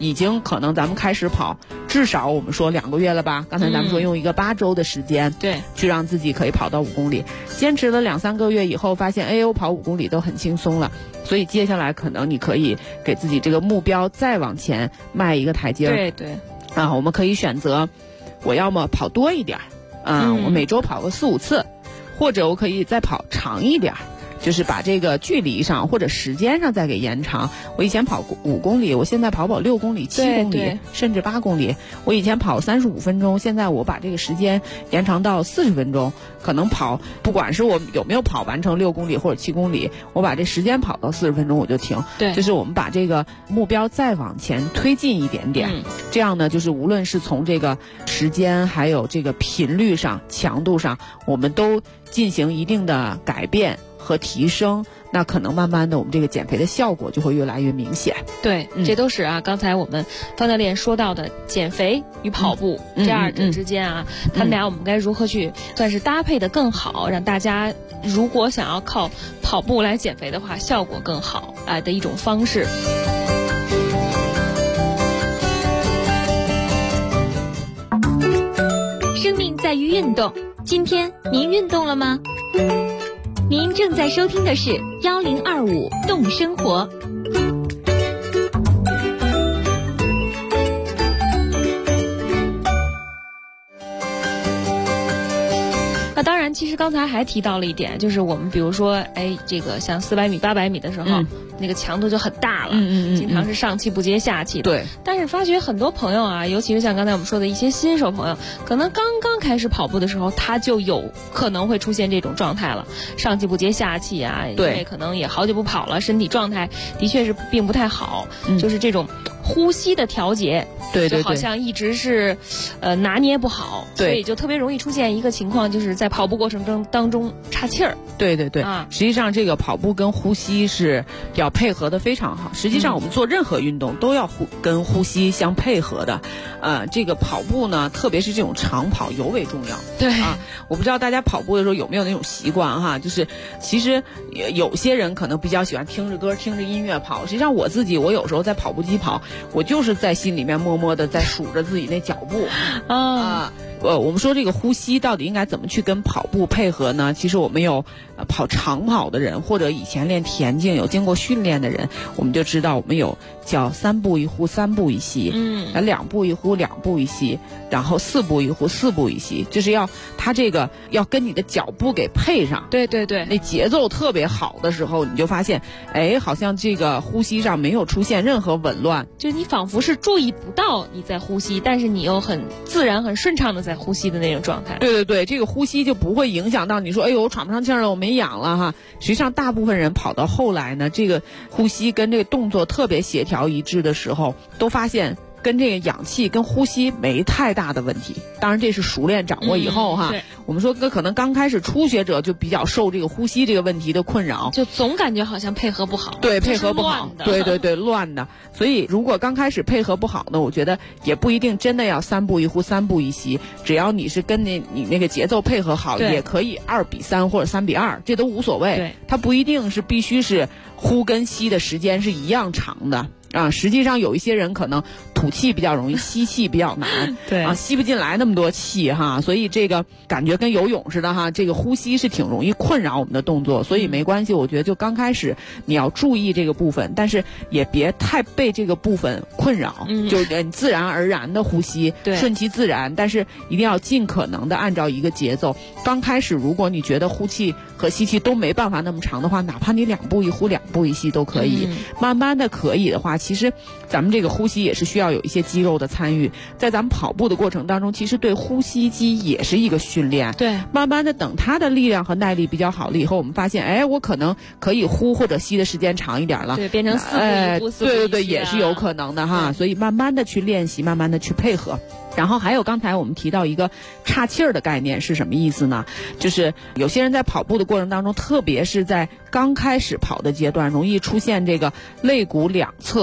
已经可能咱们开始跑，至少我们说2个月了吧？刚才咱们说用一个8周的时间， 对， 去让自己可以跑到5公里。坚持了2-3个月以后，发现我跑5公里都很轻松了，所以接下来可能你可以给自己这个目标再往前迈一个台阶。 对对， 我们可以选择，我要么跑多一点，我每周跑个4-5次，或者我可以再跑长一点。就是把这个距离上或者时间上再给延长。我以前跑5公里，我现在跑6公里、7公里，甚至8公里。我以前跑35分钟，现在我把这个时间延长到40分钟。可能跑，不管是我有没有跑完成6公里或者7公里，我把这时间跑到40分钟我就停。 对， 就是我们把这个目标再往前推进一点点。这样呢，就是无论是从这个时间还有这个频率上、强度上，我们都进行一定的改变和提升，那可能慢慢的我们这个减肥的效果就会越来越明显。 对，这都是刚才我们方教练说到的减肥与跑步这二者之间他们俩我们该如何去算是搭配的更好，让大家如果想要靠跑步来减肥的话，效果更好的一种方式。 生命在于运动，今天您运动了吗？您正在收听的是1025动生活。 那当然，其实刚才还提到了一点，就是我们比如说，这个像400米、800米的时候，那个强度就很大了，经常是上气不接下气的。 对。 但是发觉很多朋友尤其是像刚才我们说的一些新手朋友，可能刚刚开始跑步的时候，他就有可能会出现这种状态了，上气不接下气因为可能也好久不跑了，身体状态的确是并不太好，就是这种呼吸的调节。 对， 就好像一直是，拿捏不好，所以就特别容易出现一个情况，就是在跑步过程当中岔气儿。 对，实际上这个跑步跟呼吸是要配合的非常好。实际上我们做任何运动都要跟呼吸相配合的，这个跑步呢，特别是这种长跑尤为重要。 对我不知道大家跑步的时候有没有那种习惯就是其实有些人可能比较喜欢听着歌、听着音乐跑。实际上我自己，我有时候在跑步机跑，我就是在心里面默默的在数着自己那脚步我们说这个呼吸到底应该怎么去跟跑步配合呢？其实我们有跑长跑的人，或者以前练田径有经过训练的人，我们就知道我们有叫3步一呼3步一吸，2步一呼2步一吸，然后4步一呼4步一吸，就是它这个要跟你的脚步给配上。 对， 那节奏特别好的时候，你就发现好像这个呼吸上没有出现任何紊乱， 就是你仿佛是注意不到你在呼吸，但是你又很自然很顺畅的在呼吸的那种状态。 对，这个呼吸就不会影响到你说我喘不上气儿了，我没氧了实际上大部分人跑到后来呢，这个呼吸跟这个动作特别协调一致的时候，都发现跟这个氧气跟呼吸没太大的问题。当然这是熟练掌握以后我们说可能刚开始初学者就比较受这个呼吸这个问题的困扰， 就总感觉好像配合不好。 对，配合不好。对，乱的。所以如果刚开始配合不好呢，我觉得也不一定真的要3步一呼3步一吸，只要你是跟你那个节奏配合好，也可以2比3或者3比2，这都无所谓。 对， 它不一定是必须是呼跟吸的时间是一样长的。实际上有一些人可能吐气比较容易，吸气比较难， 对吸不进来那么多气所以这个感觉跟游泳似的这个呼吸是挺容易困扰我们的动作，所以没关系，我觉得就刚开始你要注意这个部分，但是也别太被这个部分困扰，就是自然而然的呼吸，顺其自然，但是一定要尽可能的按照一个节奏。刚开始如果你觉得呼气和吸气都没办法那么长的话，哪怕你2步一呼2步一吸都可以，慢慢的可以的话，其实咱们这个呼吸也是需要有一些肌肉的参与，在咱们跑步的过程当中，其实对呼吸肌也是一个训练。 对， 慢慢的等它的力量和耐力比较好了以后，我们发现我可能可以呼或者吸的时间长一点了， 对，变成4步一呼4步一吸对，也是有可能的所以慢慢的去练习，慢慢的去配合。然后还有刚才我们提到一个岔气儿的概念是什么意思呢？就是有些人在跑步的过程当中，特别是在刚开始跑的阶段，容易出现这个肋骨两侧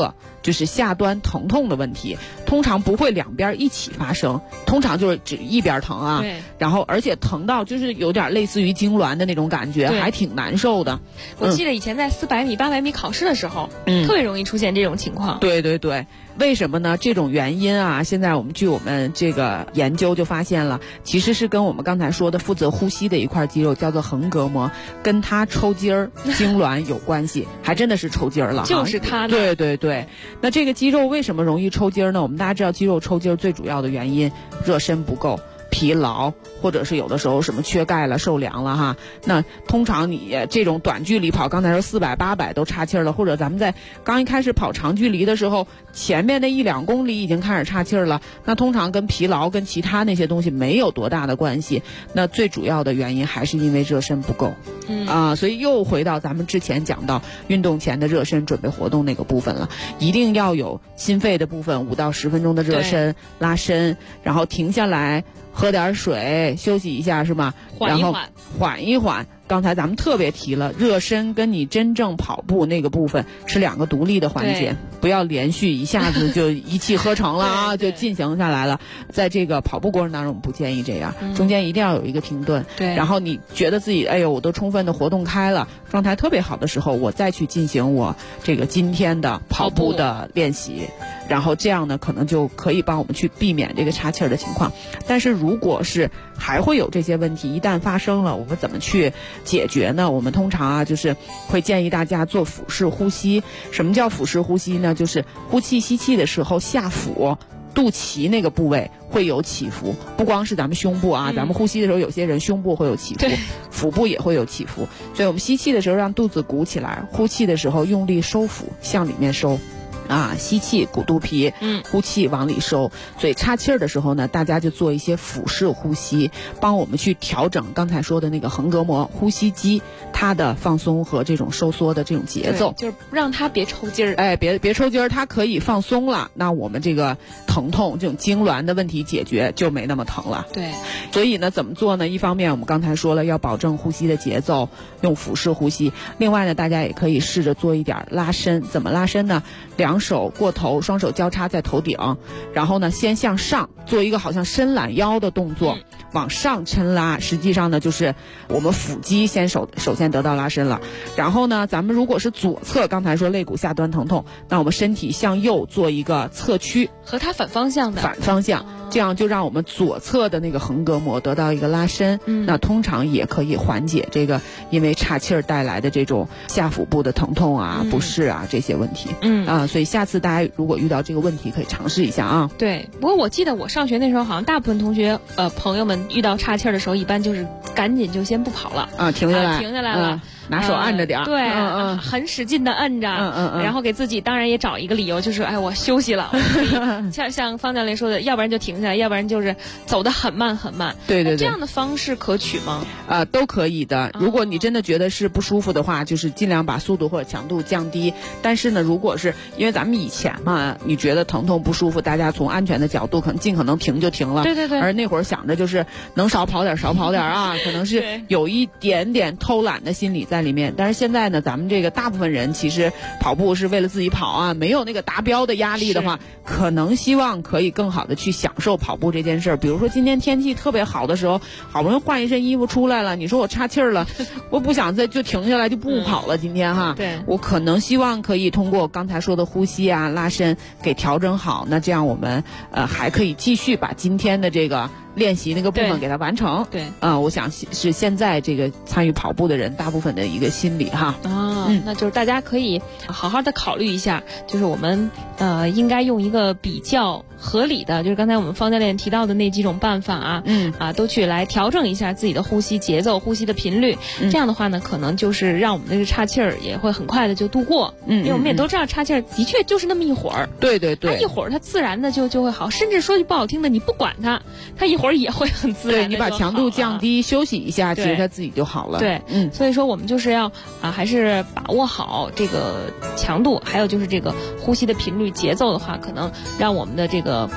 就是下端疼痛的问题，通常不会两边一起发生，通常就是只一边疼啊。 对。 然后而且疼到就是有点类似于痉挛的那种感觉，还挺难受的。 我记得以前在400米、800米考试的时候，特别容易出现这种情况。 对对对。为什么呢？这种原因啊，现在据我们这个研究就发现了，其实是跟我们刚才说的负责呼吸的一块肌肉叫做横膈膜，跟它抽筋儿、痉挛有关系，还真的是抽筋儿了。 就是它的。 对对对。那这个肌肉为什么容易抽筋儿呢？我们大家知道，肌肉抽筋儿最主要的原因，热身不够。疲劳，或者是有的时候什么缺钙了、受凉了哈。那通常你这种短距离跑，刚才说400、800都岔气儿了，或者咱们在刚一开始跑长距离的时候，前面的1-2公里已经开始岔气儿了，那通常跟疲劳跟其他那些东西没有多大的关系。那最主要的原因还是因为热身不够。所以又回到咱们之前讲到运动前的热身准备活动那个部分了，一定要有心肺的部分5到10分钟的热身拉伸，然后停下来喝点水休息一下是吗？然后缓一缓。刚才咱们特别提了，热身跟你真正跑步那个部分是2个独立的环节，不要连续一下子就一气呵成了啊，就进行下来了。在这个跑步过程当中，我们不建议这样，中间一定要有一个停顿。 对。 然后你觉得自己哎呦我都充分的活动开了，状态特别好的时候，我再去进行我这个今天的跑步的练习。然后这样呢，可能就可以帮我们去避免这个岔气儿的情况。但是如果是还会有这些问题，一旦发生了，我们怎么去解决呢？我们通常啊，就是会建议大家做腹式呼吸。什么叫腹式呼吸呢？就是呼气吸气的时候，下腹肚脐那个部位会有起伏，不光是咱们胸部啊，咱们呼吸的时候，有些人胸部会有起伏，腹部也会有起伏。所以我们吸气的时候让肚子鼓起来，呼气的时候用力收腹，向里面收。吸气鼓肚皮，呼气往里收。所以岔气儿的时候呢，大家就做一些腹式呼吸，帮我们去调整刚才说的那个横膈膜呼吸肌它的放松和这种收缩的这种节奏， 就是让它别抽筋儿。 别抽筋儿，它可以放松了，那我们这个疼痛这种痉挛的问题解决就没那么疼了。 对。 所以呢，怎么做呢？一方面我们刚才说了要保证呼吸的节奏，用腹式呼吸。另外呢，大家也可以试着做一点拉伸。怎么拉伸呢？两手过头，双手交叉在头顶，然后呢先向上做一个好像伸懒腰的动作，往上抻拉。实际上呢就是我们腹肌首先得到拉伸了。然后呢咱们如果是左侧，刚才说肋骨下端疼痛，那我们身体向右做一个侧屈， 和它反方向， 这样就让我们左侧的那个横膈膜得到一个拉伸。那通常也可以缓解这个因为岔气儿带来的这种下腹部的疼痛啊、不适啊这些问题。所以下次大家如果遇到这个问题可以尝试一下啊。 对，不过我记得我上学那时候好像大部分同学朋友们遇到岔气儿的时候，一般就是赶紧就先不跑了停下来了。 拿手按着点对，很使劲的摁着，然后给自己当然也找一个理由，就是我休息了，像方教练说的，要不然就停下来，要不然就是走得很慢很慢。 对， 这样的方式可取吗？ 都可以的。如果你真的觉得是不舒服的话，就是尽量把速度或者强度降低。但是呢，如果是因为咱们以前嘛，你觉得疼痛不舒服，大家从安全的角度可能尽可能停就停了。 对。 而那会儿想着就是能少跑点啊，可能是有一点点偷懒的心理在里面。但是现在呢，咱们这个大部分人其实跑步是为了自己跑啊，没有那个达标的压力的话，可能希望可以更好的去享受跑步这件事儿。比如说今天天气特别好的时候，好不容易换一身衣服出来了，你说我岔气儿了，我不想再就停下来就不跑了。今天对， 我可能希望可以通过刚才说的呼吸啊、拉伸给调整好，那这样我们还可以继续把今天的这个练习那个部分给它完成。 对， 我想是现在这个参与跑步的人大部分的一个心理哈。 那就是大家可以好好的考虑一下，就是我们应该用一个比较合理的，就是刚才我们方教练提到的那几种办法啊，都去来调整一下自己的呼吸节奏、呼吸的频率。这样的话呢，可能就是让我们这个岔气儿也会很快的就度过。因为我们也都知道岔气儿的确就是那么一会儿。 对， 它一会儿它自然的就会好，甚至说句不好听的，你不管它一会儿也会很自然的。 对，你把强度降低，休息一下，其实它自己就好了。 对，所以说我们就是要还是把握好这个强度，还有就是这个呼吸的频率、节奏的话，可能让我们的这个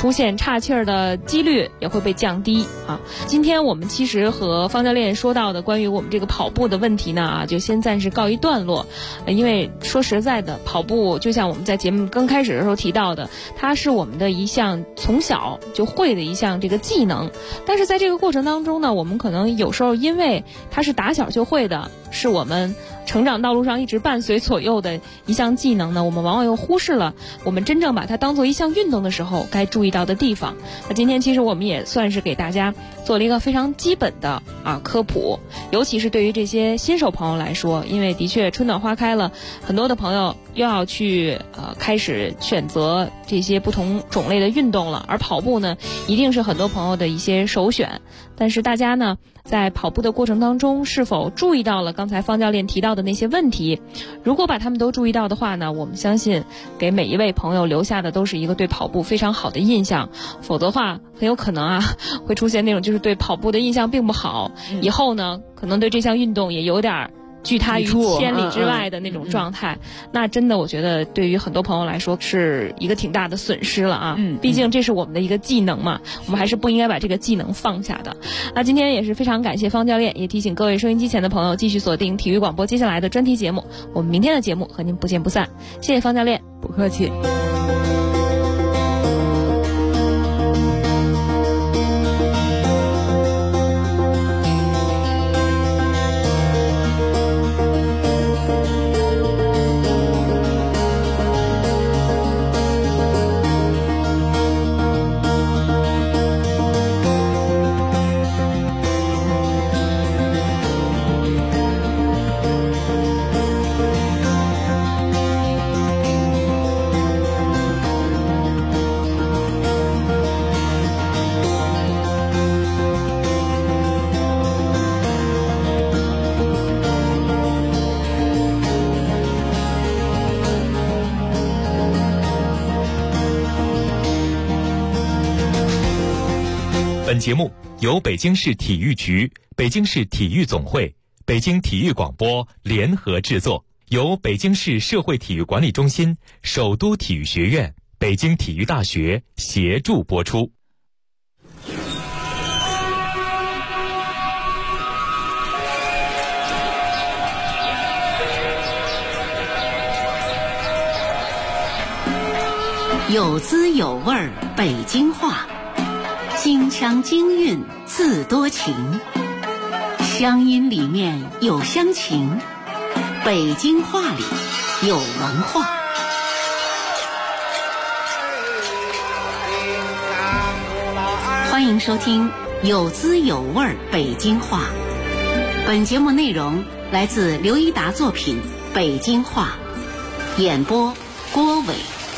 出现岔气儿的几率也会被降低啊。今天我们其实和方教练说到的关于我们这个跑步的问题呢就先暂时告一段落，因为说实在的，跑步就像我们在节目刚开始的时候提到的，它是我们的一项从小就会的一项这个技能，但是在这个过程当中呢，我们可能有时候因为它是打小就会的，是我们成长道路上一直伴随左右的一项技能呢，我们往往又忽视了我们真正把它当做一项运动的时候该注意到的地方。那今天其实我们也算是给大家做了一个非常基本的科普，尤其是对于这些新手朋友来说，因为的确春暖花开了，很多的朋友又要去开始选择这些不同种类的运动了，而跑步呢一定是很多朋友的一些首选。但是大家呢在跑步的过程当中是否注意到了刚才方教练提到的那些问题？如果把他们都注意到的话呢，我们相信给每一位朋友留下的都是一个对跑步非常好的印象，否则的话很有可能会出现那种就是对跑步的印象并不好，以后呢可能对这项运动也有点拒他于千里之外的那种状态，那真的我觉得对于很多朋友来说是一个挺大的损失了毕竟这是我们的一个技能嘛，我们还是不应该把这个技能放下的。那今天也是非常感谢方教练，也提醒各位收音机前的朋友继续锁定体育广播接下来的专题节目，我们明天的节目和您不见不散。谢谢方教练。 不客气。 本节目由北京市体育局、北京市体育总会、北京体育广播联合制作，由北京市社会体育管理中心、首都体育学院、北京体育大学协助播出。 有滋有味儿北京话，京腔京韵自多情，乡音里面有乡情，北京话里有文化。欢迎收听有滋有味儿北京话。本节目内容来自刘一达作品《北京话》，演播郭伟。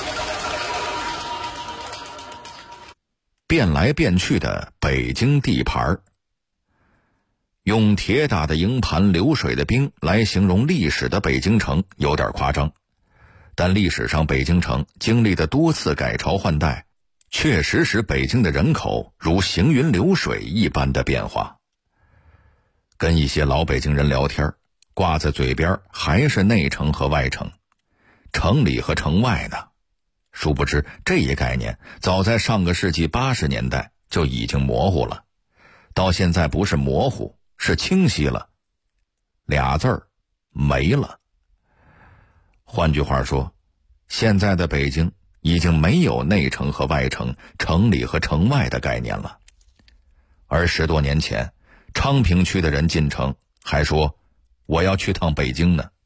变来变去的北京地盘，用铁打的营盘、流水的兵来形容历史的北京城有点夸张，但历史上北京城经历的多次改朝换代，确实使北京的人口如行云流水一般的变化。跟一些老北京人聊天，挂在嘴边还是内城和外城，城里和城外呢。殊不知这一概念早在上个世纪80年代就已经模糊了，到现在不是模糊，是清晰了，俩字儿没了。换句话说，现在的北京已经没有内城和外城、城里和城外的概念了。而10多年前，昌平区的人进城还说我要去趟北京呢。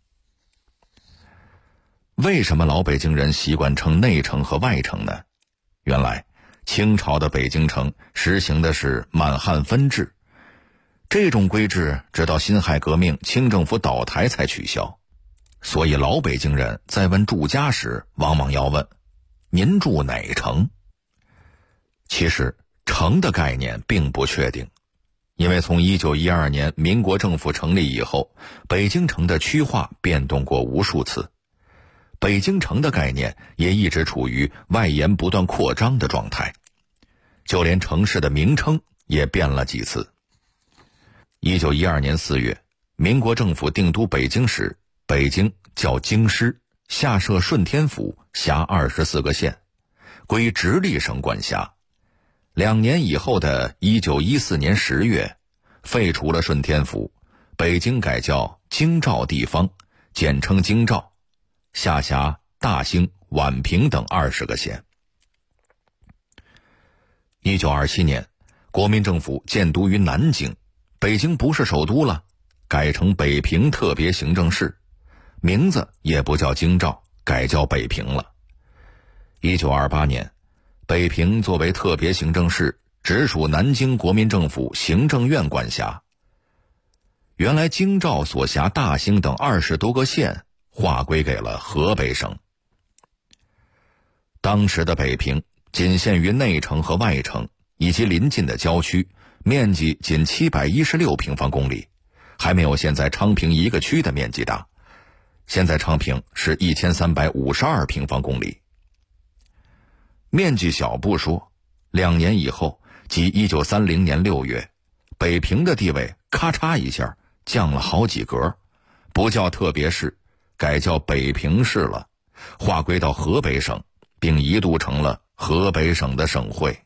为什么老北京人习惯称内城和外城呢？原来清朝的北京城实行的是满汉分治，这种规制直到辛亥革命清政府倒台才取消。所以老北京人在问住家时往往要问您住哪城。其实城的概念并不确定，因为从1912年民国政府成立以后，北京城的区划变动过无数次，北京城的概念也一直处于外延不断扩张的状态，就连城市的名称也变了几次。1912年4月，民国政府定都北京时，北京叫京师，下设顺天府，辖24个县， 归直隶省管辖。2年以后的1914年10月，废除了顺天府，北京改叫京兆地方，简称京兆，下辖大兴、宛平等20个县。1927年，国民政府建都于南京，北京不是首都了，改成北平特别行政市，名字也不叫京兆，改叫北平了。1928年，北平作为特别行政市，直属南京国民政府行政院管辖。原来京兆所辖大兴等20多个县划归给了河北省。当时的北平仅限于内城和外城以及邻近的郊区，面积仅716平方公里，还没有现在昌平一个区的面积大。现在昌平是1352平方公里。面积小不说，2年以后，即1930年6月，北平的地位咔嚓一下降了好几格，不叫特别市，改叫北平市了，划归到河北省，并一度成了河北省的省会。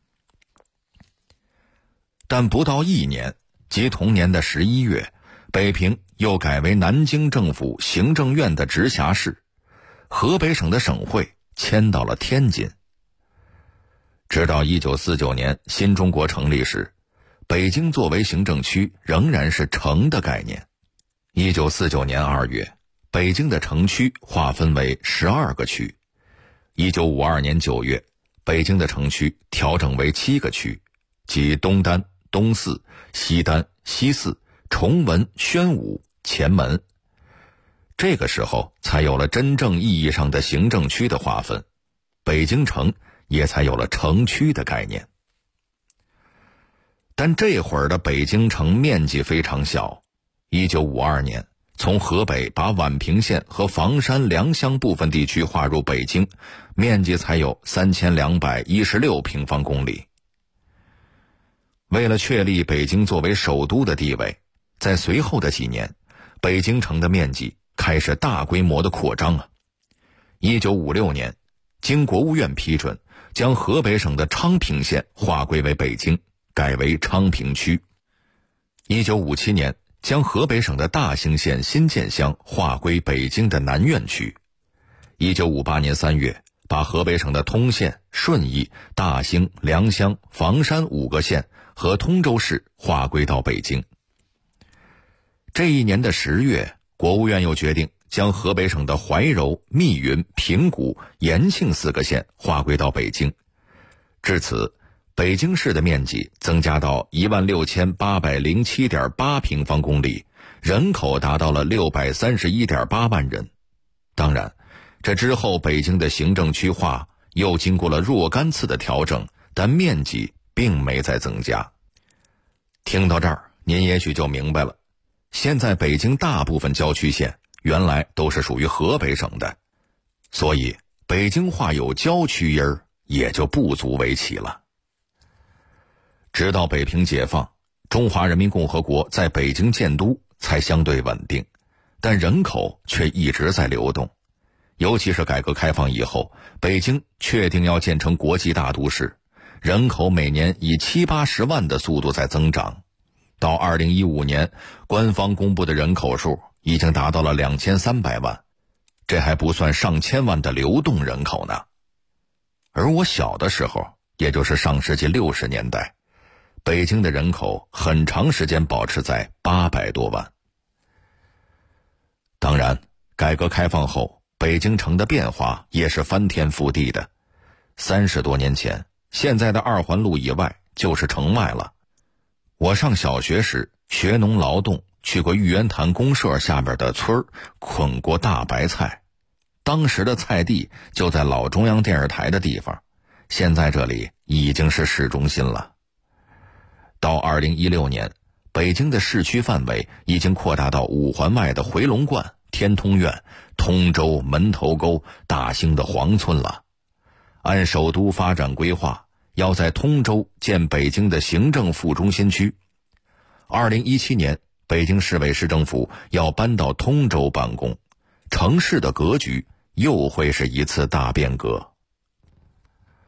但不到1年，即同年的11月，北平又改为南京政府行政院的直辖市，河北省的省会迁到了天津。直到1949年新中国成立时，北京作为行政区仍然是城的概念。1949年2月，北京的城区划分为12个区。1952年9月，北京的城区调整为7个区，即东单、东四、西单、西四、崇文、宣武、前门。这个时候才有了真正意义上的行政区的划分，北京城也才有了城区的概念。但这会儿的北京城面积非常小。1952年，从河北把宛平县和房山、良乡部分地区划入北京，面积才有3216平方公里。为了确立北京作为首都的地位，在随后的几年，北京城的面积开始大规模的扩张啊。1956年，经国务院批准，将河北省的昌平县划归为北京，改为昌平区。1957年，将河北省的大兴县新建乡划归北京的南苑区。1958年3月，把河北省的通县、顺义、大兴、良乡、房山5个县和通州市划归到北京。这一年的10月，国务院又决定将河北省的怀柔、密云、平谷、延庆4个县划归到北京。至此，北京市的面积增加到16807.8平方公里，人口达到了631.8万人。当然，这之后北京的行政区划又经过了若干次的调整，但面积并没再增加。听到这儿，您也许就明白了，现在北京大部分郊区县原来都是属于河北省的，所以北京话有郊区音儿也就不足为奇了。直到北平解放，中华人民共和国在北京建都才相对稳定，但人口却一直在流动。尤其是改革开放以后，北京确定要建成国际大都市，人口每年以70-80万的速度在增长。到2015年，官方公布的人口数已经达到了2300万，这还不算上千万的流动人口呢。而我小的时候，也就是上世纪60年代，北京的人口很长时间保持在800多万。当然，改革开放后，北京城的变化也是翻天覆地的。30多年前，现在的2环路以外就是城外了。我上小学时学农劳动，去过玉渊潭公社下边的村儿，捆过大白菜。当时的菜地就在老中央电视台的地方，现在这里已经是市中心了。到2016年，北京的市区范围已经扩大到5环外的回龙观、天通苑、通州、门头沟、大兴的黄村了。按首都发展规划，要在通州建北京的行政副中心区。2017年，北京市委市政府要搬到通州办公，城市的格局又会是一次大变革。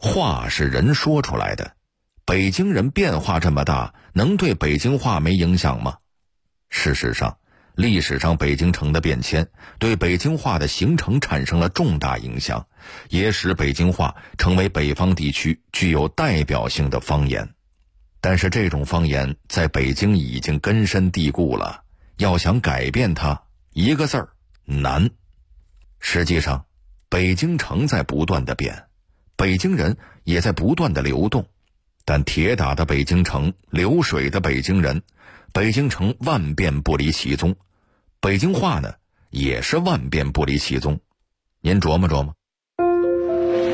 话是人说出来的，北京人变化这么大，能对北京话没影响吗？事实上，历史上北京城的变迁对北京话的形成产生了重大影响，也使北京话成为北方地区具有代表性的方言。但是这种方言在北京已经根深蒂固了，要想改变它，一个字儿，难。实际上，北京城在不断的变，北京人也在不断的流动，但铁打的北京城，流水的北京人，北京城万变不离其宗，北京话呢，也是万变不离其宗。您琢磨琢磨。